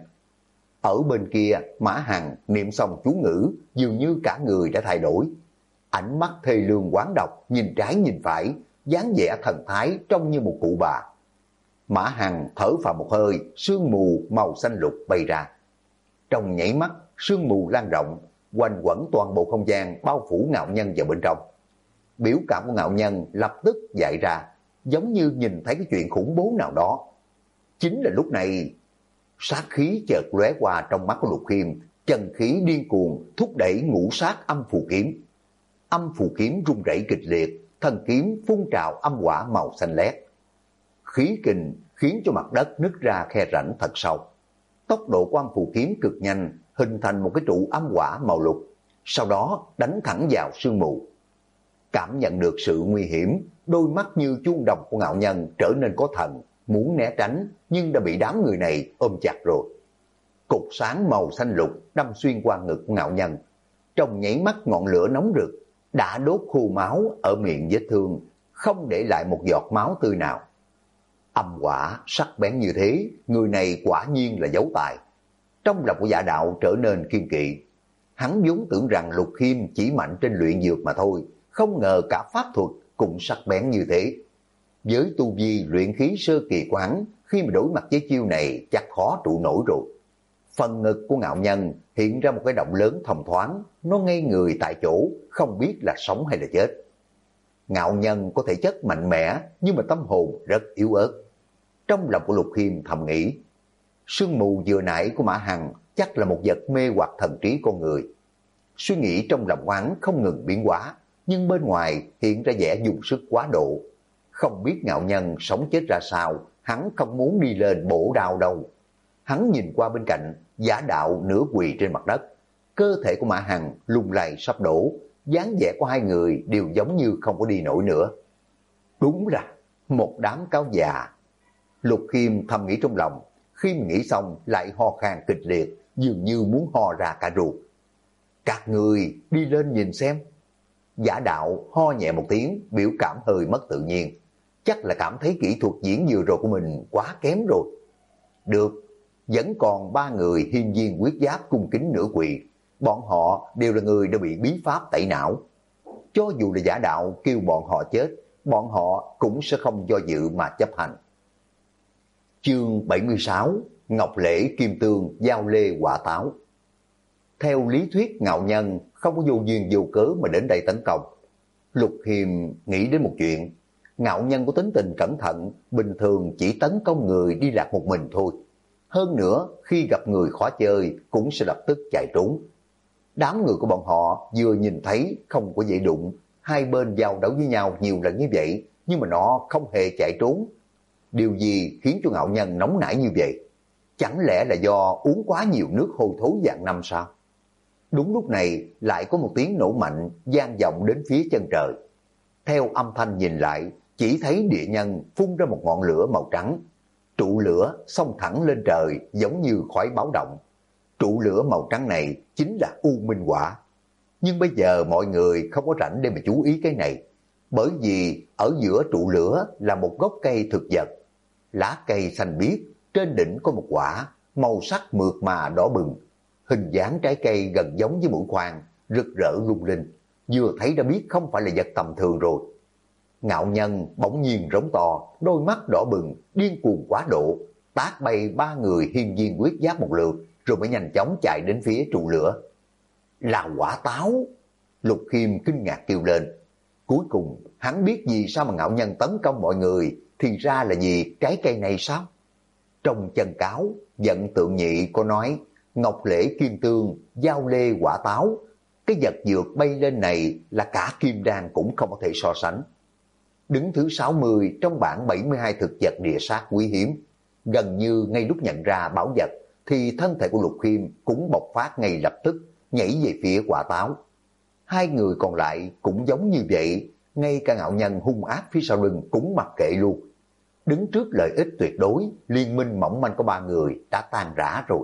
Ở bên kia, Mã Hằng niệm xong chú ngữ, dường như cả người đã thay đổi. Ánh mắt thê lương quán độc, nhìn trái nhìn phải, dáng vẻ thần thái trông như một cụ bà. Mã Hằng thở phào một hơi, sương mù màu xanh lục bay ra. Trong nhảy mắt, sương mù lan rộng, quanh quẩn toàn bộ không gian bao phủ Ngạo Nhân vào bên trong. Biểu cảm của Ngạo Nhân lập tức dại ra, giống như nhìn thấy cái chuyện khủng bố nào đó. Chính là lúc này, sát khí chợt lóe qua trong mắt của Lục Khiêm, chân khí điên cuồng thúc đẩy ngũ sát âm phù kiếm. Âm phù kiếm rung rẩy kịch liệt, thần kiếm phun trào âm hỏa màu xanh lét. Khí kình khiến cho mặt đất nứt ra khe rãnh thật sâu. Tốc độ của âm phù kiếm cực nhanh, hình thành một cái trụ âm hỏa màu lục, sau đó đánh thẳng vào sương mù. Cảm nhận được sự nguy hiểm, đôi mắt như chuông đồng của Ngạo Nhân trở nên có thần, muốn né tránh nhưng đã bị đám người này ôm chặt rồi. Cục sáng màu xanh lục đâm xuyên qua ngực của Ngạo Nhân, trong nháy mắt ngọn lửa nóng rực đã đốt khô máu ở miệng vết thương, không để lại một giọt máu tươi nào. Âm hỏa sắc bén như thế, người này quả nhiên là dấu tài. Trong lòng của Giả Đạo trở nên kiên kỵ. Hắn vốn tưởng rằng Lục Khiêm chỉ mạnh trên luyện dược mà thôi, không ngờ cả pháp thuật cũng sắc bén như thế. Với tu vi luyện khí sơ kỳ của hắn, khi mà đối mặt với chiêu này chắc khó trụ nổi rồi. Phần ngực của Ngạo Nhân hiện ra một cái động lớn thông thoáng, nó ngây người tại chỗ, không biết là sống hay là chết. Ngạo Nhân có thể chất mạnh mẽ, nhưng mà tâm hồn rất yếu ớt. Trong lòng của Lục Khiêm thầm nghĩ, sương mù vừa nãy của Mã Hằng chắc là một vật mê hoặc thần trí con người. Suy nghĩ trong lòng hắn không ngừng biến hóa, nhưng bên ngoài hiện ra vẻ dùng sức quá độ. Không biết Ngạo Nhân sống chết ra sao, hắn không muốn đi lên bổ đao đâu. Hắn nhìn qua bên cạnh, Giả Đạo nửa quỳ trên mặt đất. Cơ thể của Mã Hằng lung lay sắp đổ, dáng vẻ của hai người đều giống như không có đi nổi nữa. Đúng là một đám cáo già. Lục Khiêm thầm nghĩ trong lòng, khi mà nghĩ xong lại ho khan kịch liệt, dường như muốn ho ra cả ruột. Các người đi lên nhìn xem. Giả Đạo ho nhẹ một tiếng, biểu cảm hơi mất tự nhiên. Chắc là cảm thấy kỹ thuật diễn vừa rồi của mình quá kém rồi. Được, vẫn còn 3 người hiên viên quyết giáp cung kính nửa quỳ. Bọn họ đều là người đã bị bí pháp tẩy não. Cho dù là Giả Đạo kêu bọn họ chết, bọn họ cũng sẽ không do dự mà chấp hành. Chương 76, Ngọc Lễ Kim Tương Giao Lê Quả Táo. Theo lý thuyết Ngạo Nhân không có vô duyên vô cớ mà đến đây tấn công. Lục Khiêm nghĩ đến một chuyện, Ngạo Nhân có tính tình cẩn thận, bình thường chỉ tấn công người đi lạc một mình thôi. Hơn nữa, khi gặp người khó chơi cũng sẽ lập tức chạy trốn. Đám người của bọn họ vừa nhìn thấy không có dễ đụng, hai bên giao đấu với nhau nhiều lần như vậy, nhưng mà nó không hề chạy trốn. Điều gì khiến cho Ngạo Nhân nóng nảy như vậy? Chẳng lẽ là do uống quá nhiều nước hôi thối dạng năm sao? Đúng lúc này lại có một tiếng nổ mạnh vang vọng đến phía chân trời. Theo âm thanh nhìn lại, chỉ thấy địa nhân phun ra một ngọn lửa màu trắng. Trụ lửa xông thẳng lên trời giống như khói báo động. Trụ lửa màu trắng này chính là U Minh Quả. Nhưng bây giờ mọi người không có rảnh để mà chú ý cái này. Bởi vì ở giữa trụ lửa là một gốc cây thực vật. Lá cây xanh biếc, trên đỉnh có một quả, màu sắc mượt mà đỏ bừng. Hình dáng trái cây gần giống với mũi khoan, rực rỡ lung linh. Vừa thấy đã biết không phải là vật tầm thường rồi. Ngạo Nhân bỗng nhiên rống to, đôi mắt đỏ bừng, điên cuồng quá độ, tát bay 3 người hiên viên quyết giáp một lượt, rồi mới nhanh chóng chạy đến phía trụ lửa. Là quả táo! Lục Khiêm kinh ngạc kêu lên. Cuối cùng hắn biết vì sao mà Ngạo Nhân tấn công mọi người, thì ra là vì trái cây này sao? Trong chân cáo, Vận Tượng Nhị có nói, Ngọc Lễ Kim Tương, Giao Lê Quả Táo, cái vật dược bay lên này là cả kim đan cũng không có thể so sánh. Đứng thứ 60 trong bảng 72 thực vật địa sát quý hiếm, gần như ngay lúc nhận ra bảo vật, thì thân thể của Lục Khiêm cũng bộc phát ngay lập tức, nhảy về phía quả táo. Hai người còn lại cũng giống như vậy, ngay cả Ngạo Nhân hung ác phía sau lưng cũng mặc kệ luôn. Đứng trước lợi ích tuyệt đối, liên minh mỏng manh của 3 người đã tan rã rồi.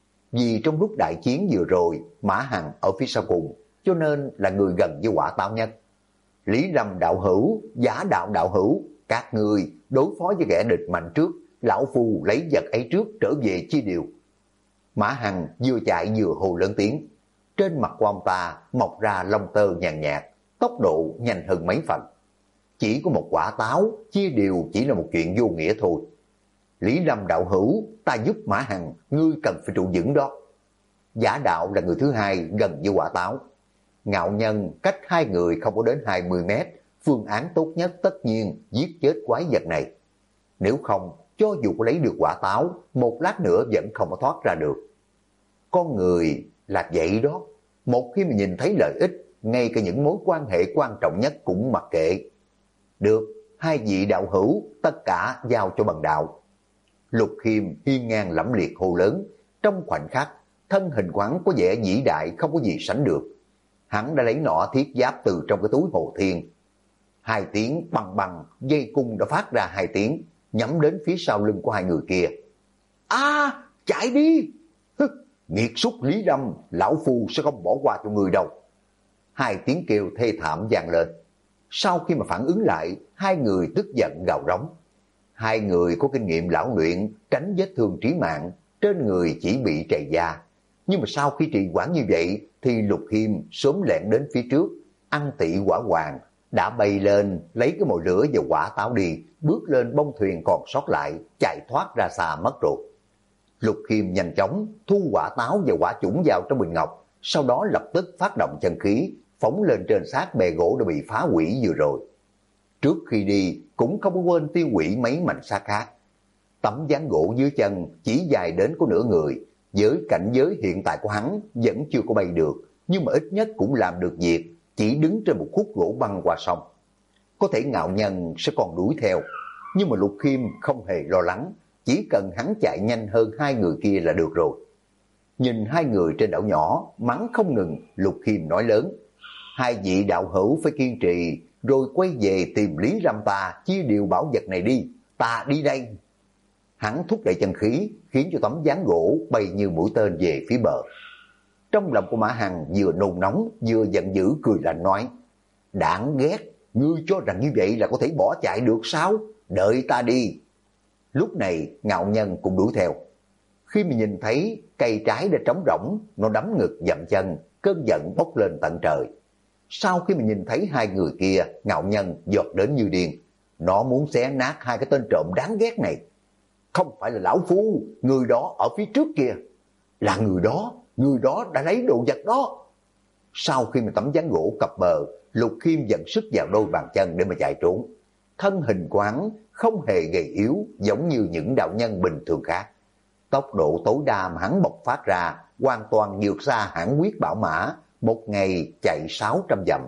Vì trong lúc đại chiến vừa rồi, Mã Hằng ở phía sau cùng, cho nên là người gần với quả táo nhất. Lý Lâm đạo hữu, Giả Đạo đạo hữu, các người đối phó với kẻ địch mạnh trước, lão phu lấy vật ấy trước trở về chia điều. Mã Hằng vừa chạy vừa hô lớn tiếng. Trên mặt của ông ta mọc ra lông tơ nhàn nhạt, tốc độ nhanh hơn mấy phần. Chỉ có một quả táo, chia đều chỉ là một chuyện vô nghĩa thôi. Lý Lâm đạo hữu, ta giúp Mã Hằng, ngươi cần phải trụ vững đó. Giả đạo là người thứ hai gần với quả táo. Ngạo Nhân cách hai người không có đến 20 mét, phương án tốt nhất tất nhiên giết chết quái vật này. Nếu không, cho dù có lấy được quả táo, một lát nữa vẫn không có thoát ra được. Con người là vậy đó, một khi mà nhìn thấy lợi ích, ngay cả những mối quan hệ quan trọng nhất cũng mặc kệ. Được, hai vị đạo hữu, tất cả giao cho Bần đạo. Lục Khiêm hiên ngang lẫm liệt hô lớn, trong khoảnh khắc, thân hình quán có vẻ vĩ đại không có gì sánh được. Hắn đã lấy nỏ thiết giáp từ trong cái túi Hồ Thiên. Hai tiếng bằng bằng, dây cung đã phát ra hai tiếng, nhắm đến phía sau lưng của hai người kia. A, chạy đi! Nghiệt súc Lý Lâm, lão phu sẽ không bỏ qua cho người đâu. Hai tiếng kêu thê thảm vang lên. Sau khi mà phản ứng lại, hai người tức giận gào rống. Hai người có kinh nghiệm lão luyện, tránh vết thương trí mạng, trên người chỉ bị trầy da. Nhưng mà sau khi trì hoãn như vậy, thì Lục Khiêm sớm lẹn đến phía trước, ăn tị hỏa hoàng, đã bay lên, lấy cái mồi lửa và quả táo đi, bước lên bông thuyền còn sót lại, chạy thoát ra xa mất rồi. Lục Khiêm nhanh chóng thu quả táo và quả chủng vào trong bình ngọc, sau đó lập tức phát động chân khí, phóng lên trên xác bè gỗ đã bị phá hủy vừa rồi. Trước khi đi, cũng không có quên tiêu hủy mấy mảnh xác khác. Tấm ván gỗ dưới chân chỉ dài đến có nửa người, với cảnh giới hiện tại của hắn vẫn chưa có bay được, nhưng mà ít nhất cũng làm được việc, chỉ đứng trên một khúc gỗ băng qua sông. Có thể Ngạo Nhân sẽ còn đuổi theo, nhưng mà Lục Khiêm không hề lo lắng, chỉ cần hắn chạy nhanh hơn hai người kia là được rồi. Nhìn hai người trên đảo nhỏ, mắng không ngừng, Lục Khiêm nói lớn. Hai vị đạo hữu phải kiên trì, rồi quay về tìm Lý Lâm ta, chia điều bảo vật này đi, ta đi đây. Hắn thúc đẩy chân khí, khiến cho tấm ván gỗ bay như mũi tên về phía bờ. Trong lòng của Mã Hằng vừa nôn nóng, vừa giận dữ cười lạnh nói. Đáng ghét, ngươi cho rằng như vậy là có thể bỏ chạy được sao? Đợi ta đi. Lúc này Ngạo Nhân cũng đuổi theo. Khi mà nhìn thấy cây trái đã trống rỗng, nó đấm ngực dậm chân, cơn giận bốc lên tận trời. Sau khi mà nhìn thấy hai người kia, Ngạo Nhân giọt đến như điên. Nó muốn xé nát hai cái tên trộm đáng ghét này. Không phải là lão phu, người đó ở phía trước kia. Là người đó đã lấy đồ vật đó. Sau khi mà tấm ván gỗ cập bờ, Lục Khiêm dần sức vào đôi bàn chân để mà chạy trốn. Thân hình quán không hề gầy yếu giống như những đạo nhân bình thường khác. Tốc độ tối đa mà hắn bộc phát ra hoàn toàn vượt xa hãn quyết bảo mã, một ngày chạy 600 dặm.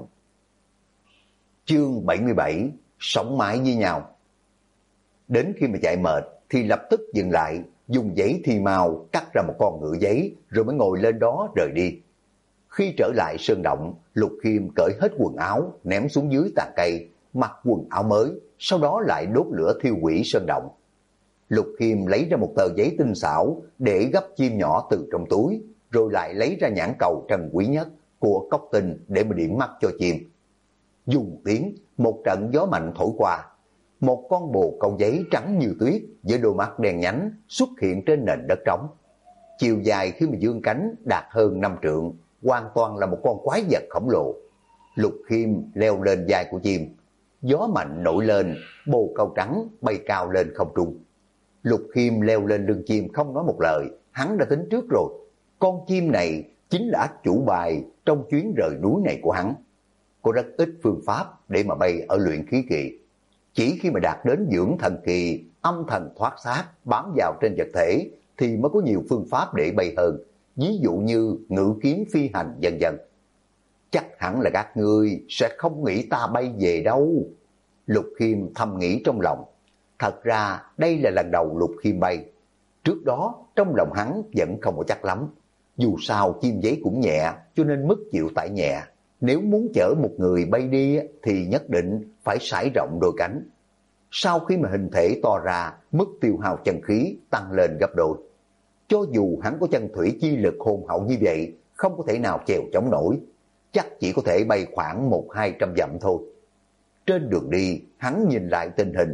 Chương 77, sống mãi với nhau. Đến khi mà chạy mệt thì lập tức dừng lại, dùng giấy thì màu cắt ra một con ngựa giấy rồi mới ngồi lên đó rời đi. Khi trở lại sơn động, Lục Khiêm cởi hết quần áo, ném xuống dưới tàn cây, mặc quần áo mới, sau đó lại đốt lửa thiêu hủy sơn động. Lục Khiêm lấy ra một tờ giấy tinh xảo để gấp chim nhỏ từ trong túi, rồi lại lấy ra nhãn cầu trân quý nhất của cốc tinh để mà điểm mắt cho chim. Dùng tiếng, một trận gió mạnh thổi qua, một con bồ câu giấy trắng như tuyết với đôi mắt đen nhánh xuất hiện trên nền đất trống. Chiều dài khi mà dương cánh đạt hơn 5 trượng, hoàn toàn là một con quái vật khổng lồ. Lục Khiêm leo lên vai của chim, gió mạnh nổi lên, bồ câu trắng bay cao lên không trung. Lục Khiêm leo lên lưng chim không nói một lời, hắn đã tính trước rồi. Con chim này chính là ác chủ bài trong chuyến rời núi này của hắn. Có rất ít phương pháp để mà bay ở luyện khí kỳ. Chỉ khi mà đạt đến dưỡng thần kỳ, âm thần thoát xác, bám vào trên vật thể, thì mới có nhiều phương pháp để bay hơn. Ví dụ như ngự kiếm phi hành vân vân. Chắc hẳn là các ngươi sẽ không nghĩ ta bay về đâu. Lục Khiêm thầm nghĩ trong lòng. Thật ra đây là lần đầu Lục Khiêm bay. Trước đó trong lòng hắn vẫn không có chắc lắm. Dù sao chim giấy cũng nhẹ, cho nên mức chịu tải nhẹ. Nếu muốn chở một người bay đi thì nhất định phải sải rộng đôi cánh. Sau khi mà hình thể to ra, mức tiêu hao chân khí tăng lên gấp đôi. Cho dù hắn có chân thủy chi lực hồn hậu như vậy, không có thể nào chèo chống nổi. Chắc chỉ có thể bay khoảng 100-200 dặm thôi. Trên đường đi, hắn nhìn lại tình hình.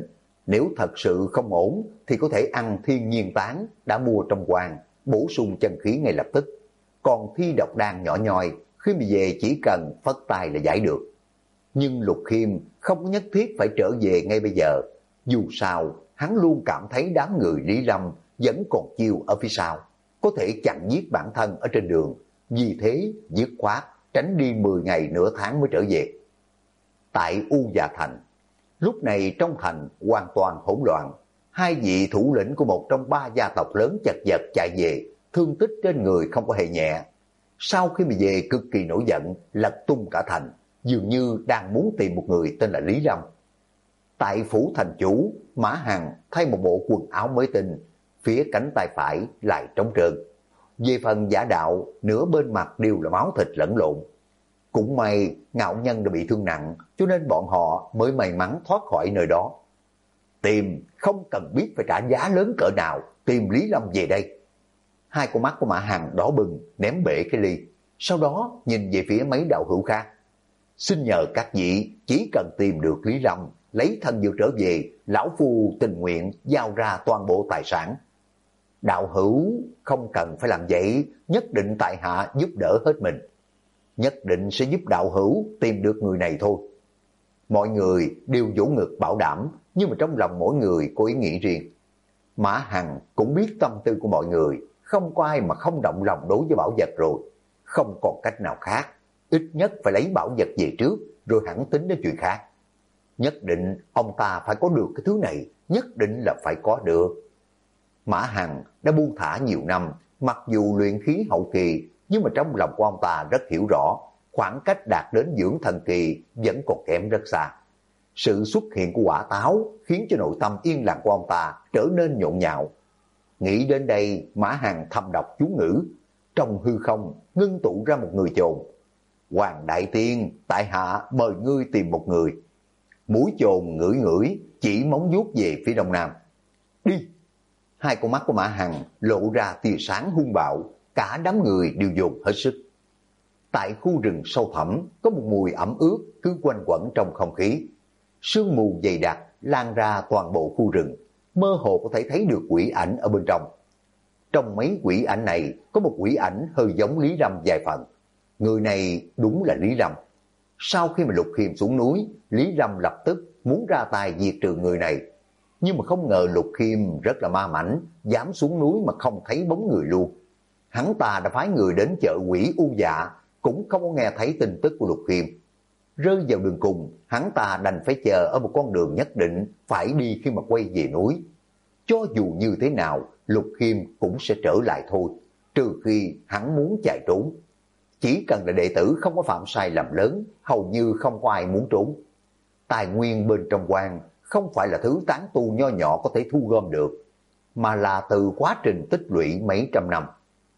Nếu thật sự không ổn thì có thể ăn thiên nhiên tán đã mua trong quan, bổ sung chân khí ngay lập tức. Còn thi độc đan nhỏ nhoi, khi mà về chỉ cần phất tay là giải được. Nhưng Lục Khiêm không có nhất thiết phải trở về ngay bây giờ. Dù sao, hắn luôn cảm thấy đám người Lý Lâm vẫn còn chiêu ở phía sau, có thể chặn giết bản thân ở trên đường. Vì thế, dứt khoát, tránh đi 10 ngày nửa tháng mới trở về. Tại U Dạ Thành, lúc này trong thành hoàn toàn hỗn loạn. Hai vị thủ lĩnh của một trong 3 gia tộc lớn chật vật chạy về, thương tích trên người không có hề nhẹ. Sau khi mà về cực kỳ nổi giận, lật tung cả thành, dường như đang muốn tìm một người tên là Lý Lâm. Tại phủ thành chủ, Mã Hằng thay một bộ quần áo mới tinh, phía cánh tay phải lại trống trơn. Về phần Giả Đạo, nửa bên mặt đều là máu thịt lẫn lộn. Cũng may Ngạo Nhân đã bị thương nặng, cho nên bọn họ mới may mắn thoát khỏi nơi đó. Tìm không cần biết phải trả giá lớn cỡ nào, tìm Lý Lâm về đây. Hai con mắt của Mã Hằng đỏ bừng, ném bể cái ly, sau đó nhìn về phía mấy đạo hữu khác. Xin nhờ các vị, chỉ cần tìm được Lý Lâm, lấy thân dược trở về, lão phu tình nguyện giao ra toàn bộ tài sản. Đạo hữu không cần phải làm vậy, nhất định tại hạ giúp đỡ hết mình. Nhất định sẽ giúp đạo hữu tìm được người này thôi. Mọi người đều vỗ ngực bảo đảm, nhưng mà trong lòng mỗi người có ý nghĩ riêng. Mã Hằng cũng biết tâm tư của mọi người, không có ai mà không động lòng đối với bảo vật rồi. Không còn cách nào khác, ít nhất phải lấy bảo vật về trước, rồi hẳn tính đến chuyện khác. Nhất định ông ta phải có được cái thứ này, nhất định là phải có được. Mã Hằng đã buông thả nhiều năm, mặc dù luyện khí hậu kỳ, nhưng mà trong lòng của ông ta rất hiểu rõ, khoảng cách đạt đến dưỡng thần kỳ vẫn còn kém rất xa. Sự xuất hiện của quả táo khiến cho nội tâm yên lặng của ông ta trở nên nhộn nhạo. Nghĩ đến đây, Mã Hằng thầm đọc chú ngữ, trong hư không ngưng tụ ra một người chồn. Hoàng đại tiên, tại hạ mời ngươi tìm một người. Mũi chồn ngửi ngửi, chỉ móng vuốt về phía đông nam. Đi! Hai con mắt của Mã Hằng lộ ra tia sáng hung bạo, cả đám người đều dồn hết sức. Tại khu rừng sâu thẳm có một mùi ẩm ướt cứ quanh quẩn trong không khí. Sương mù dày đặc lan ra toàn bộ khu rừng, mơ hồ có thể thấy được quỷ ảnh ở bên trong. Trong mấy quỷ ảnh này có một quỷ ảnh hơi giống Lý Lâm vài phần. Người này đúng là Lý Lâm. Sau khi mà Lục Khiêm xuống núi, Lý Lâm lập tức muốn ra tay diệt trừ người này. Nhưng mà không ngờ Lục Khiêm rất là ma mãnh, dám xuống núi mà không thấy bóng người luôn. Hắn ta đã phái người đến chợ quỷ U Dạ, cũng không có nghe thấy tin tức của Lục Khiêm. Rơi vào đường cùng, hắn ta đành phải chờ ở một con đường nhất định phải đi khi mà quay về núi. Cho dù như thế nào, Lục Khiêm cũng sẽ trở lại thôi, trừ khi hắn muốn chạy trốn. Chỉ cần là đệ tử không có phạm sai lầm lớn, hầu như không có ai muốn trốn. Tài nguyên bên trong quan không phải là thứ tán tu nho nhỏ có thể thu gom được, mà là từ quá trình tích lũy mấy trăm năm.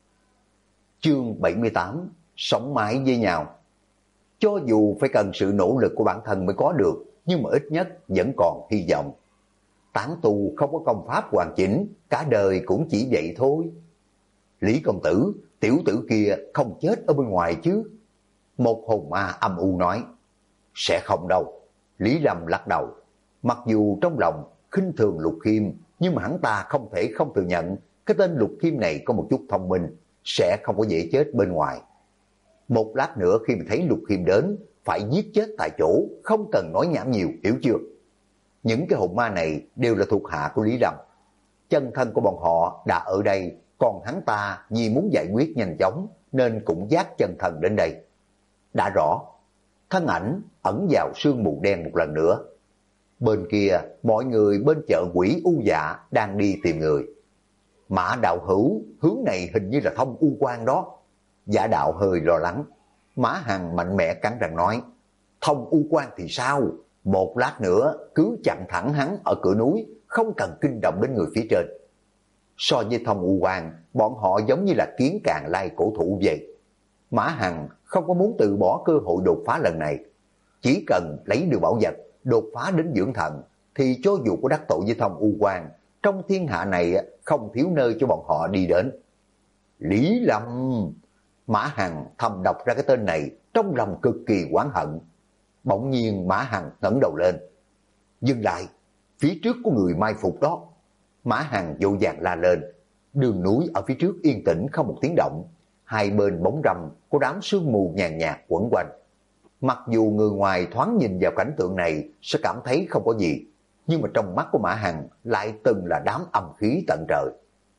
Chương 78: Sống mãi với nhau. Cho dù phải cần sự nỗ lực của bản thân mới có được, nhưng mà ít nhất vẫn còn hy vọng. Tán tu không có công pháp hoàn chỉnh, cả đời cũng chỉ vậy thôi. Lý công tử, tiểu tử kia không chết ở bên ngoài chứ? Một hồn ma âm u nói. Sẽ không đâu. Lý Lâm lắc đầu. Mặc dù trong lòng khinh thường Lục Khiêm, nhưng mà hắn ta không thể không thừa nhận cái tên Lục Khiêm này có một chút thông minh, sẽ không có dễ chết bên ngoài. Một lát nữa khi mà thấy Lục Khiêm đến, phải giết chết tại chỗ, không cần nói nhảm nhiều, hiểu chưa? Những cái hồn ma này đều là thuộc hạ của Lý Lâm. Chân thân của bọn họ đã ở đây, còn hắn ta vì muốn giải quyết nhanh chóng nên cũng dắt chân thân đến đây. Đã rõ, thân ảnh ẩn vào sương mù đen một lần nữa. Bên kia, mọi người bên chợ quỷ U Dạ đang đi tìm người. Mã đạo hữu, hướng này hình như là thông U Quan đó. Giả đạo hơi lo lắng. Mã Hằng mạnh mẽ cắn răng nói, thông U Quan thì sao? Một lát nữa cứ chặn thẳng hắn ở cửa núi, không cần kinh động đến người phía trên. So với thông U Quan, bọn họ giống như là kiến càng lai cổ thụ vậy. Mã Hằng không có muốn từ bỏ cơ hội đột phá lần này. Chỉ cần lấy được bảo vật, đột phá đến dưỡng thần, thì cho dù có đắc tội với thông U Quan, trong thiên hạ này không thiếu nơi cho bọn họ đi đến. Lý Lâm! Mã Hằng thầm đọc ra cái tên này, trong lòng cực kỳ oán hận. Bỗng nhiên Mã Hằng ngẩng đầu lên. Dừng lại! phía trước có người mai phục đó. Mã Hằng vội vàng la lên. Đường núi ở phía trước yên tĩnh không một tiếng động, hai bên bóng râm có đám sương mù nhàn nhạt quẩn quanh. Mặc dù người ngoài thoáng nhìn vào cảnh tượng này sẽ cảm thấy không có gì, nhưng mà trong mắt của Mã Hằng lại từng là đám âm khí tận trời.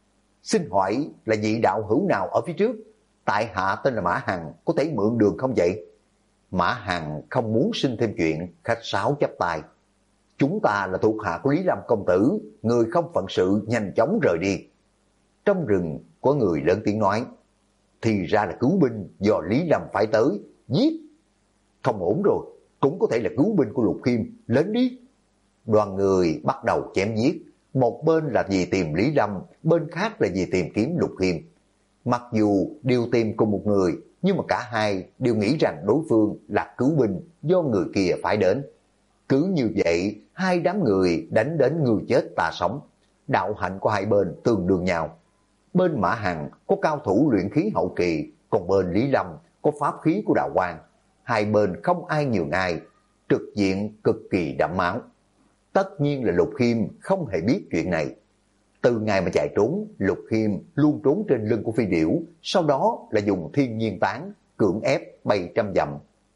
Xin hỏi là vị đạo hữu nào ở phía trước? Tại hạ tên là Mã Hằng, có thể mượn đường không vậy? Mã Hằng không muốn sinh thêm chuyện, khách sáo chắp tay. Chúng ta là thuộc hạ của Lý Lâm công tử, người không phận sự nhanh chóng rời đi. Trong rừng có người lớn tiếng nói, thì ra là cứu binh do Lý Lâm phải tới, giết. Không ổn rồi, cũng có thể là cứu binh của Lục Khiêm, lên đi. Đoàn người bắt đầu chém giết, một bên là vì tìm Lý Lâm, bên khác là vì tìm kiếm Lục Khiêm. Mặc dù đều tìm cùng một người, nhưng mà cả hai đều nghĩ rằng đối phương là cứu binh do người kia phải đến. Cứ như vậy, hai đám người đánh đến người chết ta sống. Đạo hạnh của hai bên tương đương nhau. Bên Mã Hằng có cao thủ luyện khí hậu kỳ, còn bên Lý Lâm có pháp khí của đạo quan. Hai bên không ai nhường ai, trực diện cực kỳ đẫm máu. Tất nhiên là Lục Khiêm không hề biết chuyện này. Từ ngày mà chạy trốn, Lục Khiêm luôn trốn trên lưng của phi điểu, sau đó là dùng thiên nhiên tán, cưỡng ép bay trăm dặm.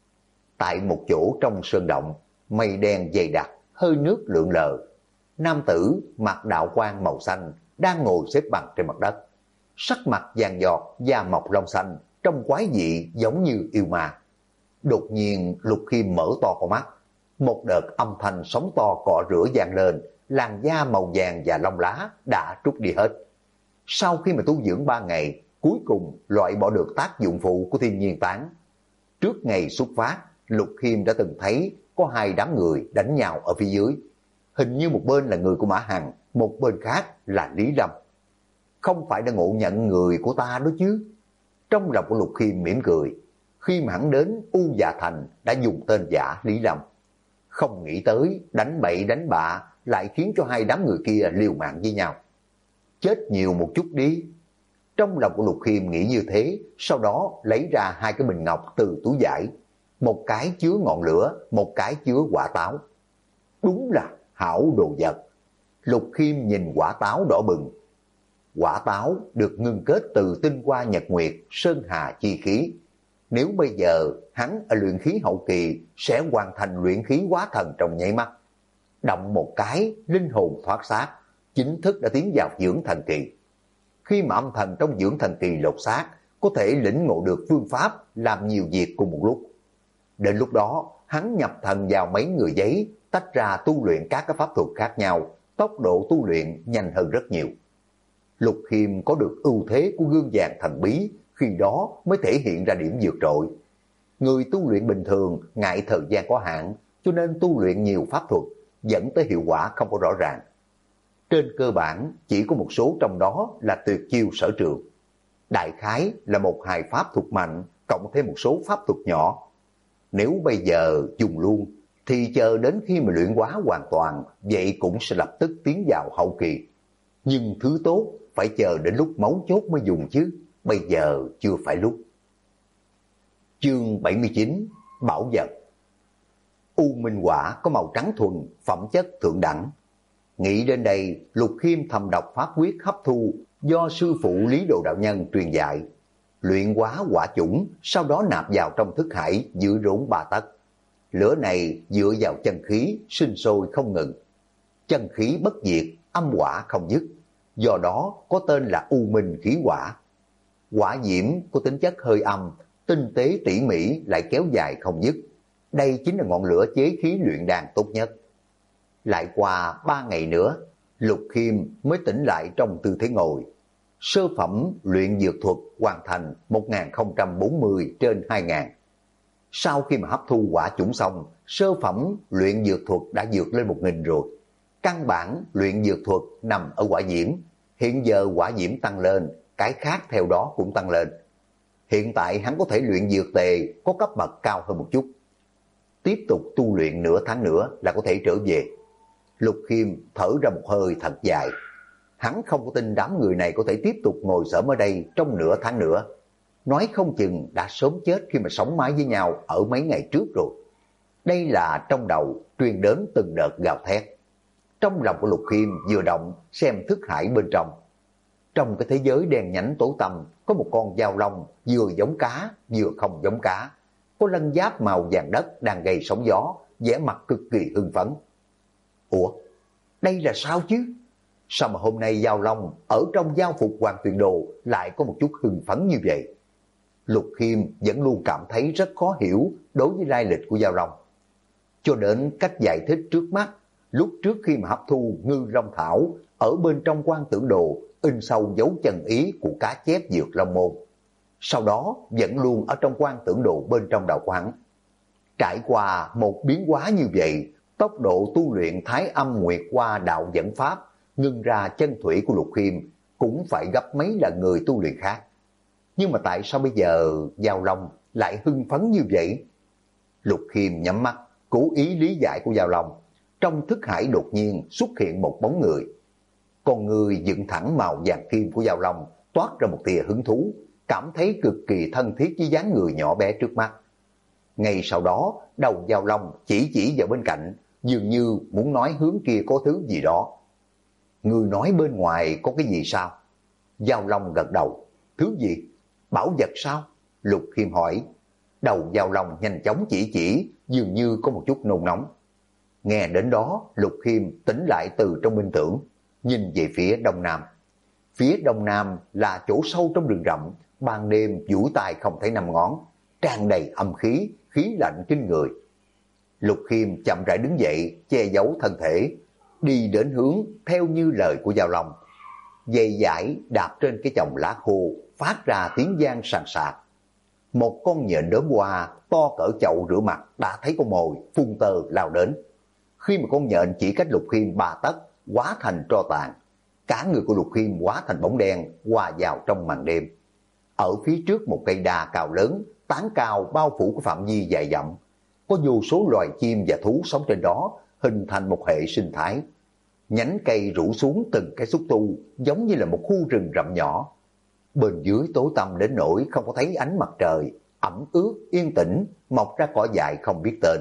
Tại một chỗ trong sơn động, mây đen dày đặc, hơi nước lượn lờ. Nam tử mặc đạo quan màu xanh đang ngồi xếp bằng trên mặt đất. Sắc mặt vàng giọt, da mọc lông xanh, trông quái dị giống như yêu ma. Đột nhiên Lục Khiêm mở to con mắt. Một đợt âm thanh sóng to cọ rửa vang lên, làn da màu vàng và lông lá đã trút đi hết. Sau khi mà tu dưỡng 3 ngày, cuối cùng loại bỏ được tác dụng phụ của thiên nhiên tán. Trước ngày xuất phát, Lục Khiêm đã từng thấy có hai đám người đánh nhau ở phía dưới. Hình như một bên là người của Mã Hằng, một bên khác là Lý Lâm. Không phải đã ngộ nhận người của ta đó chứ? Trong lòng của Lục Khiêm mỉm cười. Khi mà hắn đến U Dạ Thành đã dùng tên giả Lý Lâm. Không nghĩ tới đánh bậy đánh bạ lại khiến cho hai đám người kia liều mạng với nhau. Chết nhiều một chút đi. Trong lòng của Lục Khiêm nghĩ như thế, sau đó lấy ra hai cái bình ngọc từ túi vải. Một cái chứa ngọn lửa, một cái chứa quả táo. Đúng là hảo đồ vật. Lục Khiêm nhìn quả táo đỏ bừng. Quả táo được ngưng kết từ tinh hoa nhật nguyệt, sơn hà chi khí. Nếu bây giờ hắn ở luyện khí hậu kỳ sẽ hoàn thành luyện khí hóa thần trong nháy mắt. Động một cái, linh hồn thoát xác, chính thức đã tiến vào dưỡng thần kỳ. Khi mà âm thần trong dưỡng thần kỳ lột xác, có thể lĩnh ngộ được phương pháp làm nhiều việc cùng một lúc. Đến lúc đó, hắn nhập thần vào mấy người giấy, tách ra tu luyện các cái pháp thuật khác nhau, tốc độ tu luyện nhanh hơn rất nhiều. Lục Khiêm có được ưu thế của gương vàng thần bí, khi đó mới thể hiện ra điểm vượt trội. Người tu luyện bình thường ngại thời gian có hạn, cho nên tu luyện nhiều pháp thuật, dẫn tới hiệu quả không có rõ ràng. Trên cơ bản, chỉ có một số trong đó là tuyệt chiêu sở trường. Đại khái là một hai pháp thuật mạnh, cộng thêm một số pháp thuật nhỏ. Nếu bây giờ dùng luôn, thì chờ đến khi mà luyện hóa hoàn toàn, vậy cũng sẽ lập tức tiến vào hậu kỳ. Nhưng thứ tốt phải chờ đến lúc mấu chốt mới dùng chứ, bây giờ chưa phải lúc. Chương 79 Bảo vật. U Minh Quả có màu trắng thuần, phẩm chất thượng đẳng. Nghĩ đến đây, Lục Khiêm thầm đọc pháp quyết hấp thu do sư phụ Lý Đồ Đạo Nhân truyền dạy. Luyện hóa quả chủng, sau đó nạp vào trong thức hải giữ rốn 3 tấc. Lửa này dựa vào chân khí, sinh sôi không ngừng. Chân khí bất diệt, âm quả không dứt, do đó có tên là U Minh khí quả. Quả diễm có tính chất hơi âm, tinh tế tỉ mỉ lại kéo dài không dứt. Đây chính là ngọn lửa chế khí luyện đan tốt nhất. Lại qua 3 ngày nữa, Lục Khiêm mới tỉnh lại trong tư thế ngồi. Sơ phẩm luyện dược thuật hoàn thành 1040 trên 2000. Sau khi mà hấp thu quả chủng xong, sơ phẩm luyện dược thuật đã vượt lên 1000 rồi. Căn bản luyện dược thuật nằm ở quả diễm. Hiện giờ quả diễm tăng lên, cái khác theo đó cũng tăng lên. Hiện tại hắn có thể luyện dược tề có cấp bậc cao hơn một chút. Tiếp tục tu luyện nửa tháng nữa là có thể trở về. Lục Khiêm thở ra một hơi thật dài. Hắn không có tin đám người này có thể tiếp tục ngồi xổm ở đây trong nửa tháng nữa. Nói không chừng đã sớm chết khi mà sống mái với nhau ở mấy ngày trước rồi. Đây là trong đầu truyền đến từng đợt gào thét. Trong lòng của Lục Khiêm vừa động xem thức hải bên trong. Trong cái thế giới đen nhánh tối tăm có một con dao long vừa giống cá vừa không giống cá. Có lân giáp màu vàng đất đang gây sóng gió, vẻ mặt cực kỳ hưng phấn. Ủa, đây là sao chứ? Sao mà hôm nay Giao Long ở trong giao phục Hoàng Tuyền Đồ lại có một chút hưng phấn như vậy? Lục Khiêm vẫn luôn cảm thấy rất khó hiểu đối với lai lịch của Giao Long. Cho đến cách giải thích trước mắt, lúc trước khi mà hấp thu ngư long thảo, ở bên trong Quan Tưởng Đồ in sâu dấu chân ý của cá chép Dược Long Môn. Sau đó vẫn luôn ở trong Quan Tưởng Đồ bên trong đầu của hắn. Trải qua một biến hóa như vậy, tốc độ tu luyện Thái Âm Nguyệt Hoa đạo dẫn pháp, ngưng ra chân thủy của Lục Khiêm cũng phải gấp mấy lần người tu luyện khác. Nhưng mà tại sao bây giờ Giao Long lại hưng phấn như vậy? Lục Khiêm nhắm mắt, cố ý lý giải của Giao Long. Trong thức hải đột nhiên xuất hiện một bóng người. Con người dựng thẳng màu vàng kim của Giao Long toát ra một tia hứng thú, cảm thấy cực kỳ thân thiết với dáng người nhỏ bé trước mắt. Ngay sau đó, đầu Giao Long chỉ vào bên cạnh, dường như muốn nói hướng kia có thứ gì đó. Người nói bên ngoài có cái gì sao? Giao Long gật đầu. Thứ gì? Bảo vật sao? Lục Khiêm hỏi. Đầu Giao Long nhanh chóng chỉ, dường như có một chút nôn nóng. Nghe đến đó, Lục Khiêm tỉnh lại từ trong minh tưởng, nhìn về phía đông nam. Phía đông nam là chỗ sâu trong rừng rậm, ban đêm duỗi tay không thấy năm ngón, tràn đầy âm khí, khí lạnh kinh người. Lục Khiêm chậm rãi đứng dậy, che giấu thân thể, đi đến hướng theo như lời của Giao Long. Dây dải đạp trên cái chồng lá khô, phát ra tiếng vang sàn sạt. Một con nhện đốm hoa to cỡ chậu rửa mặt đã thấy con mồi phun tơ lao đến. Khi mà con nhện chỉ cách Lục Khiêm 3 tấc, hóa thành tro tàn. Cả người của Lục Khiêm hóa thành bóng đen, hòa vào trong màn đêm. Ở phía trước một cây đa cao lớn, tán cao bao phủ của phạm vi dài dặm. Có vô số loài chim và thú sống trên đó, hình thành một hệ sinh thái. Nhánh cây rủ xuống từng cái xúc tu, giống như là một khu rừng rậm nhỏ. Bên dưới tối tăm đến nỗi không có thấy ánh mặt trời, ẩm ướt, yên tĩnh, mọc ra cỏ dại không biết tên.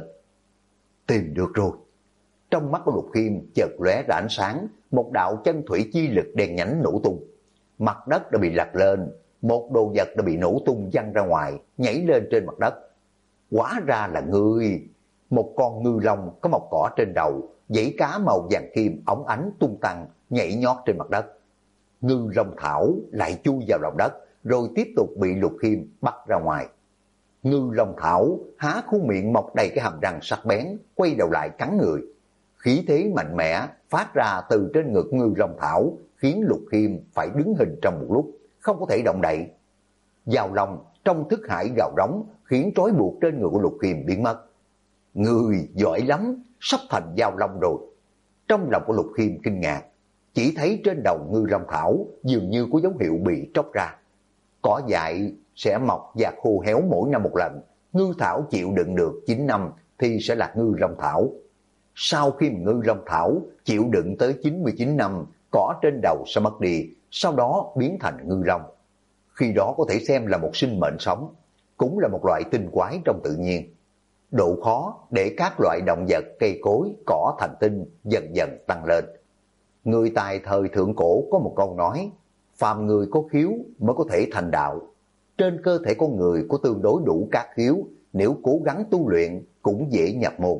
Tìm được rồi. Trong mắt của Lục Khiêm chợt lóe ra ánh sáng, một đạo chân thủy chi lực đen nhánh nổ tung. Mặt đất đã bị lật lên, một đồ vật đã bị nổ tung văng ra ngoài, nhảy lên trên mặt đất. Hóa ra là ngươi. Một con ngư long có mọc cỏ trên đầu, dãy cá màu vàng kim óng ánh tung tăng, nhảy nhót trên mặt đất. Ngư long thảo lại chui vào lòng đất, rồi tiếp tục bị Lục Khiêm bắt ra ngoài. Ngư long thảo há khuôn miệng mọc đầy cái hàm răng sắc bén, quay đầu lại cắn người. Khí thế mạnh mẽ phát ra từ trên ngực ngư long thảo, khiến Lục Khiêm phải đứng hình trong một lúc, không có thể động đậy. Giao Long trong thức hải gào rống, khiến trói buộc trên người của Lục Khiêm biến mất. Người giỏi lắm, sắp thành Giao Long rồi. Trong lòng của Lục Khiêm kinh ngạc, chỉ thấy trên đầu ngư long thảo dường như có dấu hiệu bị tróc ra. Cỏ dại sẽ mọc và khô héo mỗi năm một lần, ngư thảo chịu đựng được 9 năm thì sẽ là ngư long thảo. Sau khi ngư long thảo chịu đựng tới 99 năm, cỏ trên đầu sẽ mất đi, sau đó biến thành ngư long. Khi đó có thể xem là một sinh mệnh sống, cũng là một loại tinh quái trong tự nhiên. Độ khó để các loại động vật, cây cối, cỏ thành tinh dần dần tăng lên. Người tài thời thượng cổ có một câu nói, phàm người có khiếu mới có thể thành đạo. Trên cơ thể con người có tương đối đủ các khiếu, nếu cố gắng tu luyện cũng dễ nhập môn.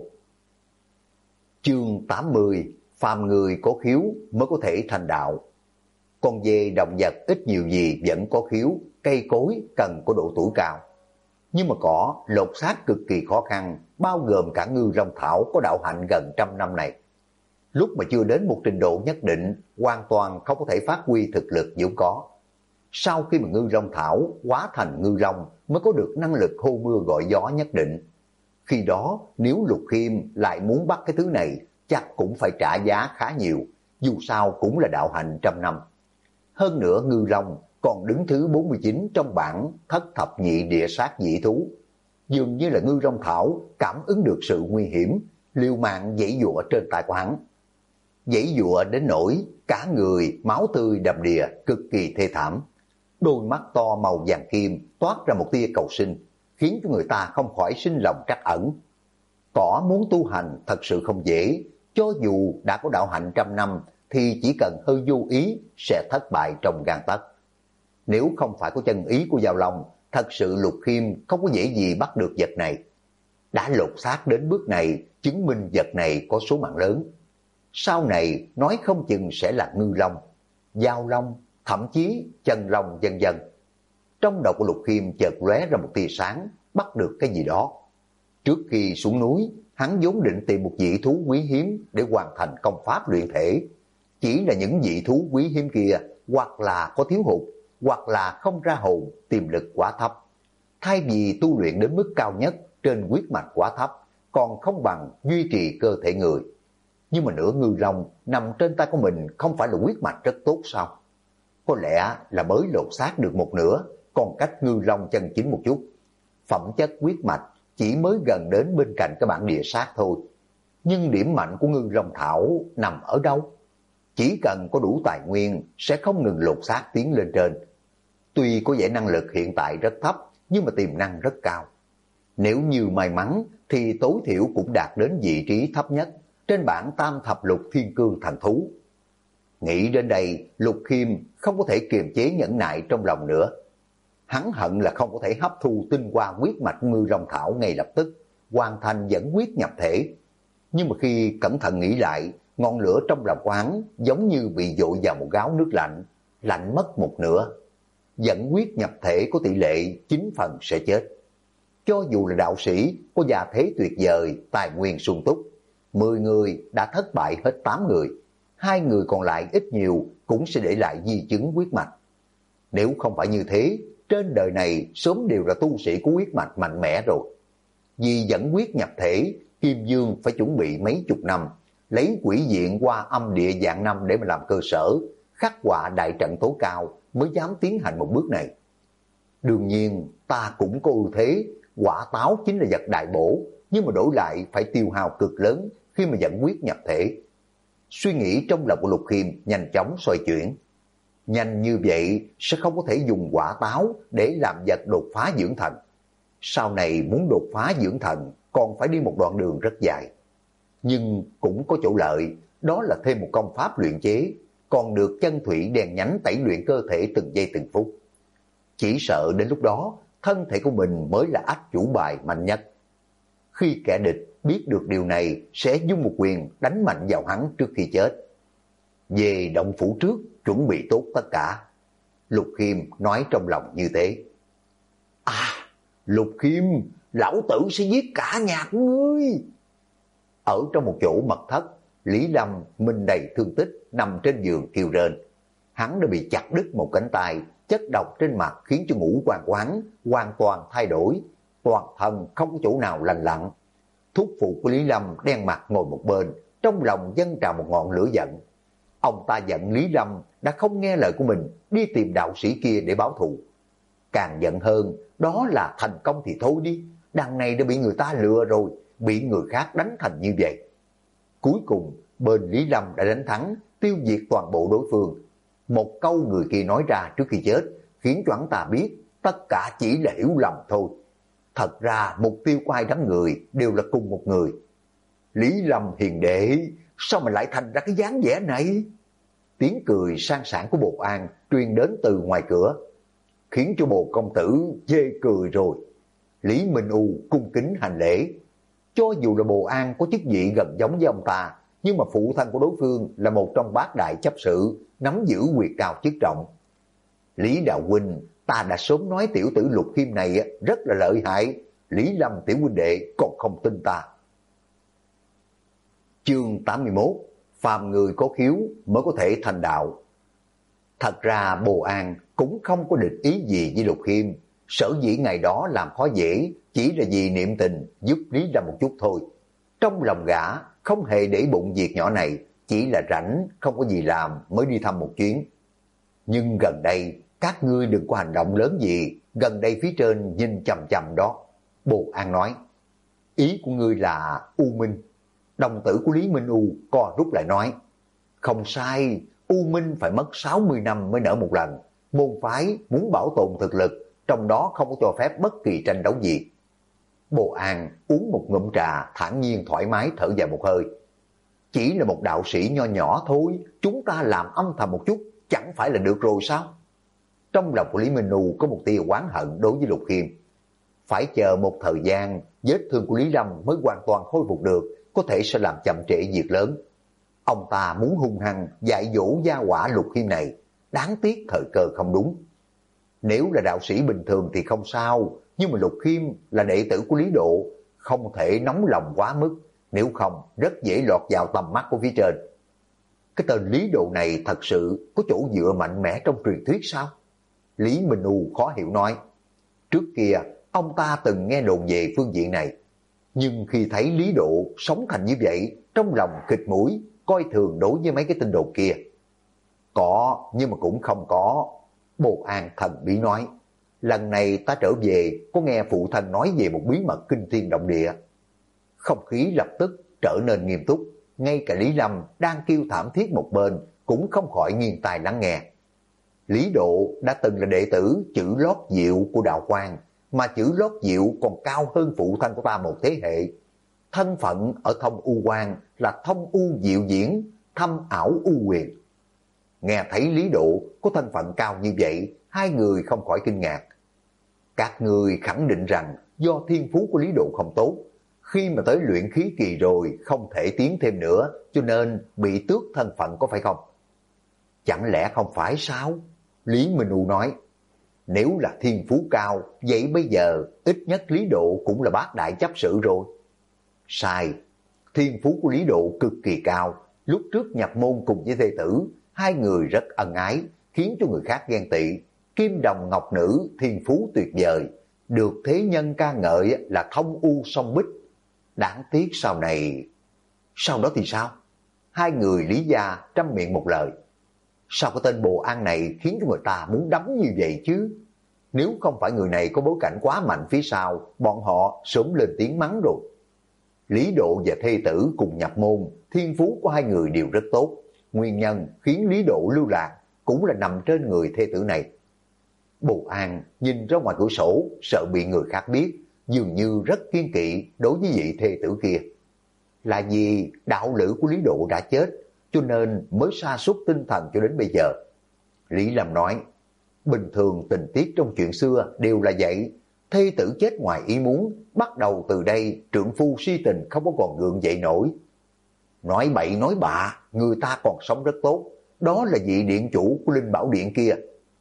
Chương 80, phàm người có khiếu mới có thể thành đạo. Con dê động vật ít nhiều gì vẫn có khiếu, cây cối cần có độ tuổi cao. Nhưng mà cỏ lột xác cực kỳ khó khăn, bao gồm cả ngư long thảo có đạo hạnh gần 100 năm này. Lúc mà chưa đến một trình độ nhất định, hoàn toàn không có thể phát huy thực lực vốn có. Sau khi mà ngư long thảo hóa thành ngư long mới có được năng lực hô mưa gọi gió nhất định. Khi đó nếu Lục Khiêm lại muốn bắt cái thứ này, chắc cũng phải trả giá khá nhiều, dù sao cũng là đạo hành 100 năm. Hơn nữa ngư long còn đứng thứ 49 trong bảng thất thập nhị địa sát dị thú. Dường như là ngư long thảo cảm ứng được sự nguy hiểm, liều mạng giãy giụa trên tay của hắn. Giãy giụa đến nỗi cả người máu tươi đầm đìa, cực kỳ thê thảm. Đôi mắt to màu vàng kim toát ra một tia cầu sinh, khiến cho người ta không khỏi sinh lòng trắc ẩn. Cỏ muốn tu hành thật sự không dễ, Cho dù đã có đạo hạnh trăm năm thì chỉ cần hơi vô ý sẽ thất bại trong gang tấc. Nếu không phải có chân ý của Giao Long, thật sự Lục Khiêm không có dễ gì bắt được vật này. Đã lột xác đến bước này, chứng minh vật này có số mạng lớn. Sau này nói không chừng sẽ là ngư long, Giao Long, thậm chí chân long vân vân. Trong đầu của Lục Khiêm chợt lóe ra một tia sáng, bắt được cái gì đó. Trước khi xuống núi, hắn vốn định tìm một dị thú quý hiếm để hoàn thành công pháp luyện thể. Chỉ là những dị thú quý hiếm kia hoặc là có thiếu hụt, hoặc là không ra hồn, tiềm lực quá thấp. Thay vì tu luyện đến mức cao nhất trên huyết mạch quá thấp, còn không bằng duy trì cơ thể người. Nhưng mà nửa ngư long nằm trên tay của mình không phải là huyết mạch rất tốt sao? Có lẽ là mới lột xác được một nửa, còn cách ngư long chân chính một chút. Phẩm chất huyết mạch chỉ mới gần đến bên cạnh cái bản địa sát thôi. Nhưng điểm mạnh của ngư long thảo nằm ở đâu? Chỉ cần có đủ tài nguyên sẽ không ngừng lột xác tiến lên trên. Tuy có vẻ năng lực hiện tại rất thấp, nhưng mà tiềm năng rất cao. Nếu như may mắn thì tối thiểu cũng đạt đến vị trí thấp nhất trên bảng tam thập lục thiên cương thần thú. Nghĩ đến đây, Lục Khiêm không có thể kiềm chế nhẫn nại trong lòng nữa. Hắn hận là không có thể hấp thu tinh hoa huyết mạch ngư long thảo ngay lập tức, hoàn thành dẫn huyết nhập thể. Nhưng mà khi cẩn thận nghĩ lại, ngọn lửa trong lòng của hắn giống như bị dội vào một gáo nước lạnh, lạnh mất một nửa. Dẫn huyết nhập thể có tỷ lệ 9 phần sẽ chết. Cho dù là đạo sĩ có gia thế tuyệt vời, tài nguyên sung túc, 10 người đã thất bại hết 8 người, 2 người còn lại ít nhiều cũng sẽ để lại di chứng huyết mạch. Nếu không phải như thế, trên đời này sớm đều là tu sĩ của huyết mạch mạnh mẽ rồi. Vì dẫn huyết nhập thể, Kim Dương phải chuẩn bị mấy chục năm, lấy quỷ diện qua âm địa dạng năm để mà làm cơ sở, khắc họa đại trận tố cao mới dám tiến hành một bước này. Đương nhiên ta cũng có ưu thế, quả táo chính là vật đại bổ, nhưng mà đổi lại phải tiêu hao cực lớn khi mà dẫn huyết nhập thể. Suy nghĩ trong lòng của Lục Khiêm nhanh chóng xoay chuyển. Nhanh như vậy sẽ không có thể dùng quả táo để làm vật đột phá dưỡng thần. Sau này muốn đột phá dưỡng thần còn phải đi một đoạn đường rất dài. Nhưng cũng có chỗ lợi, đó là thêm một công pháp luyện chế, còn được chân thủy đèn nhánh tẩy luyện cơ thể từng giây từng phút. Chỉ sợ đến lúc đó, thân thể của mình mới là át chủ bài mạnh nhất. Khi kẻ địch biết được điều này sẽ dung một quyền đánh mạnh vào hắn trước khi chết. Về động phủ trước, chuẩn bị tốt tất cả. Lục Khiêm nói trong lòng như thế. À, Lục Khiêm, lão tử sẽ giết cả nhà của ngươi. Ở trong một chỗ mật thất, Lý Lâm mình đầy thương tích nằm trên giường kêu rên. Hắn đã bị chặt đứt một cánh tay, chất độc trên mặt khiến cho ngũ quan của hắn hoàn toàn thay đổi, toàn thân không có chỗ nào lành lặn. Thúc phụ của Lý Lâm đen mặt ngồi một bên, trong lòng dâng trào một ngọn lửa giận. Ông ta giận Lý Lâm đã không nghe lời của mình, đi tìm đạo sĩ kia để báo thù. Càng giận hơn, đó là thành công thì thôi đi, đằng này đã bị người ta lừa rồi, bị người khác đánh thành như vậy. Cuối cùng, bên Lý Lâm đã đánh thắng, tiêu diệt toàn bộ đối phương. Một câu người kia nói ra trước khi chết, khiến cho hắn ta biết tất cả chỉ là hiểu lầm thôi. Thật ra mục tiêu của hai đám người đều là cùng một người. Lý Lâm hiền đệ, sao mà lại thành ra cái dáng vẻ này? Tiếng cười sang sảng của Bồ An truyền đến từ ngoài cửa, khiến cho Bồ công tử chê cười rồi. Lý Minh U cung kính hành lễ. Cho dù là Bồ An có chức vị gần giống với ông ta, nhưng mà phụ thân của đối phương là một trong bát đại chấp sự, nắm giữ quyền cao chức trọng. Lý đạo huynh, ta đã sớm nói tiểu tử Lục Khiêm này rất là lợi hại, Lý Lâm tiểu huynh đệ còn không tin ta. Chương 81, phàm người có khiếu mới có thể thành đạo. Thật ra Bồ An cũng không có địch ý gì với Lục Khiêm, sở dĩ ngày đó làm khó dễ chỉ là vì niệm tình giúp Lý Lâm một chút thôi. Trong lòng gã không hề để bụng việc nhỏ này, chỉ là rảnh không có gì làm mới đi thăm một chuyến. Nhưng gần đây các ngươi đừng có hành động lớn gì, gần đây phía trên nhìn chằm chằm đó. Bồ An nói, ý của ngươi là U Minh. Đồng tử của Lý Minh U co rút lại nói, không sai, U Minh phải mất 60 năm mới nở một lần. Môn phái muốn bảo tồn thực lực, trong đó không có cho phép bất kỳ tranh đấu gì. Bồ An uống một ngụm trà, thản nhiên thoải mái thở dài một hơi. Chỉ là một đạo sĩ nho nhỏ thôi, chúng ta làm âm thầm một chút, chẳng phải là được rồi sao? Trong lòng của Lý Minh Nu có một tia oán hận đối với Lục Khiêm. Phải chờ một thời gian, vết thương của Lý Lâm mới hoàn toàn khôi phục được, có thể sẽ làm chậm trễ việc lớn. Ông ta muốn hung hăng dạy dỗ gia hỏa Lục Khiêm này, đáng tiếc thời cơ không đúng. Nếu là đạo sĩ bình thường thì không sao, nhưng mà Lục Khiêm là đệ tử của Lý Độ, không thể nóng lòng quá mức, nếu không rất dễ lọt vào tầm mắt của phía trên. Cái tên Lý Độ này thật sự có chỗ dựa mạnh mẽ trong truyền thuyết sao? Lý Minh Nu khó hiểu nói. Trước kia ông ta từng nghe đồn về phương diện này, nhưng khi thấy Lý Độ sống thành như vậy, trong lòng khịt mũi, coi thường đối với mấy cái tin đồn kia. Có, nhưng mà cũng không có. Bồ An thần bí nói, lần này ta trở về có nghe phụ thân nói về một bí mật kinh thiên động địa. Không khí lập tức trở nên nghiêm túc, ngay cả Lý Lâm đang kêu thảm thiết một bên cũng không khỏi nghiêng tai lắng nghe. Lý Độ đã từng là đệ tử chữ Lót Diệu của Đạo Quang, mà chữ Lót Diệu còn cao hơn phụ thân của ta một thế hệ. Thân phận ở Thông U Quan là Thông U Diệu Diễn, Thâm Ảo U Quyền. Nghe thấy Lý Độ có thân phận cao như vậy, hai người không khỏi kinh ngạc. Các người khẳng định rằng do thiên phú của Lý Độ không tốt, khi mà tới luyện khí kỳ rồi không thể tiến thêm nữa, cho nên bị tước thân phận có phải không? Chẳng lẽ không phải sao? Lý Minh U nói, nếu là thiên phú cao, vậy bây giờ ít nhất Lý Độ cũng là bát đại chấp sự rồi. Sai, thiên phú của Lý Độ cực kỳ cao, lúc trước nhập môn cùng với thê tử, hai người rất ân ái, khiến cho người khác ghen tị. Kim đồng ngọc nữ, thiên phú tuyệt vời, được thế nhân ca ngợi là thông u song bích. Đáng tiếc sau này... Sau đó thì sao? Hai người Lý gia trăm miệng một lời. Sao cái tên Bồ An này khiến cho người ta muốn đấm như vậy chứ? Nếu không phải người này có bối cảnh quá mạnh phía sau, bọn họ sớm lên tiếng mắng rồi. Lý Độ và thê tử cùng nhập môn, thiên phú của hai người đều rất tốt. Nguyên nhân khiến Lý Độ lưu lạc cũng là nằm trên người thê tử này. Bồ An nhìn ra ngoài cửa sổ, sợ bị người khác biết, dường như rất kiên kỵ đối với vị thê tử kia. Là vì đạo lữ của Lý Độ đã chết, cho nên mới sa sút tinh thần cho đến bây giờ. Lý Lâm nói, bình thường tình tiết trong chuyện xưa đều là vậy, thê tử chết ngoài ý muốn, bắt đầu từ đây trượng phu si tình không có còn gượng dậy nổi. Nói bậy nói bạ, người ta còn sống rất tốt, đó là vị điện chủ của Linh Bảo Điện kia.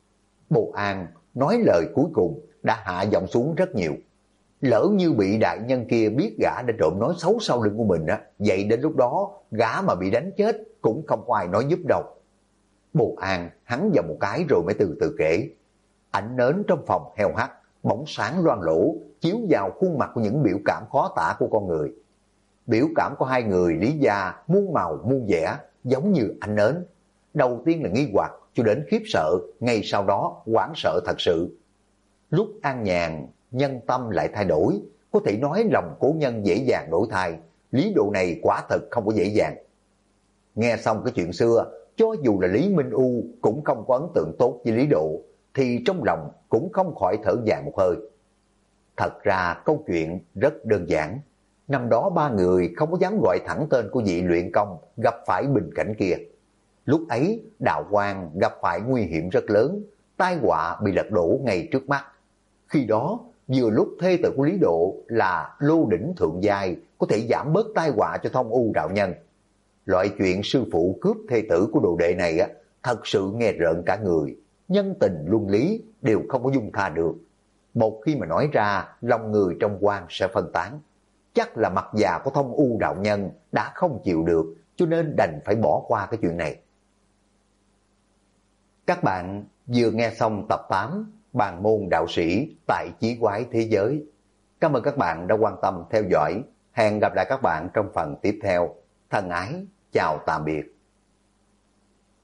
Bồ An nói lời cuối cùng đã hạ giọng xuống rất nhiều. Lỡ như bị đại nhân kia biết gã đã trộm nói xấu sau lưng của mình á, vậy đến lúc đó gã mà bị đánh chết cũng không có ai nói giúp đâu. Bồ An hắn vào một cái rồi mới từ từ kể. Ánh nến trong phòng heo hắt, bóng sáng loang lổ chiếu vào khuôn mặt của những biểu cảm khó tả của con người. Biểu cảm của hai người Lý gia muôn màu muôn vẻ, giống như ánh nến. Đầu tiên là nghi hoặc cho đến khiếp sợ, ngay sau đó hoảng sợ thật sự. Lúc an nhàn, nhân tâm lại thay đổi, có thể nói lòng cố nhân dễ dàng đổi thay. Lý Độ này quả thật không có dễ dàng. Nghe xong cái chuyện xưa, cho dù là Lý Minh U cũng không có ấn tượng tốt với Lý Độ, thì trong lòng cũng không khỏi thở dài một hơi. Thật ra câu chuyện rất đơn giản. Năm đó ba người không có dám gọi thẳng tên của vị luyện công gặp phải bình cảnh kia. Lúc ấy Đạo Quang gặp phải nguy hiểm rất lớn, tai họa bị lật đổ ngay trước mắt. Khi đó vừa lúc thê tử của Lý Độ là Lô Đỉnh Thượng Giai, có thể giảm bớt tai họa cho Thông U đạo nhân. Loại chuyện sư phụ cướp thê tử của đồ đệ này á, thật sự nghe rợn cả người. Nhân tình luân lý đều không có dung tha được. Một khi mà nói ra, lòng người trong quan sẽ phân tán. Chắc là mặt già của Thông U đạo nhân đã không chịu được, cho nên đành phải bỏ qua cái chuyện này. Các bạn vừa nghe xong tập 8 Bàn môn đạo sĩ tại Chí Quái Thế Giới. Cảm ơn các bạn đã quan tâm theo dõi. Hẹn gặp lại các bạn trong phần tiếp theo. Thân ái, chào tạm biệt.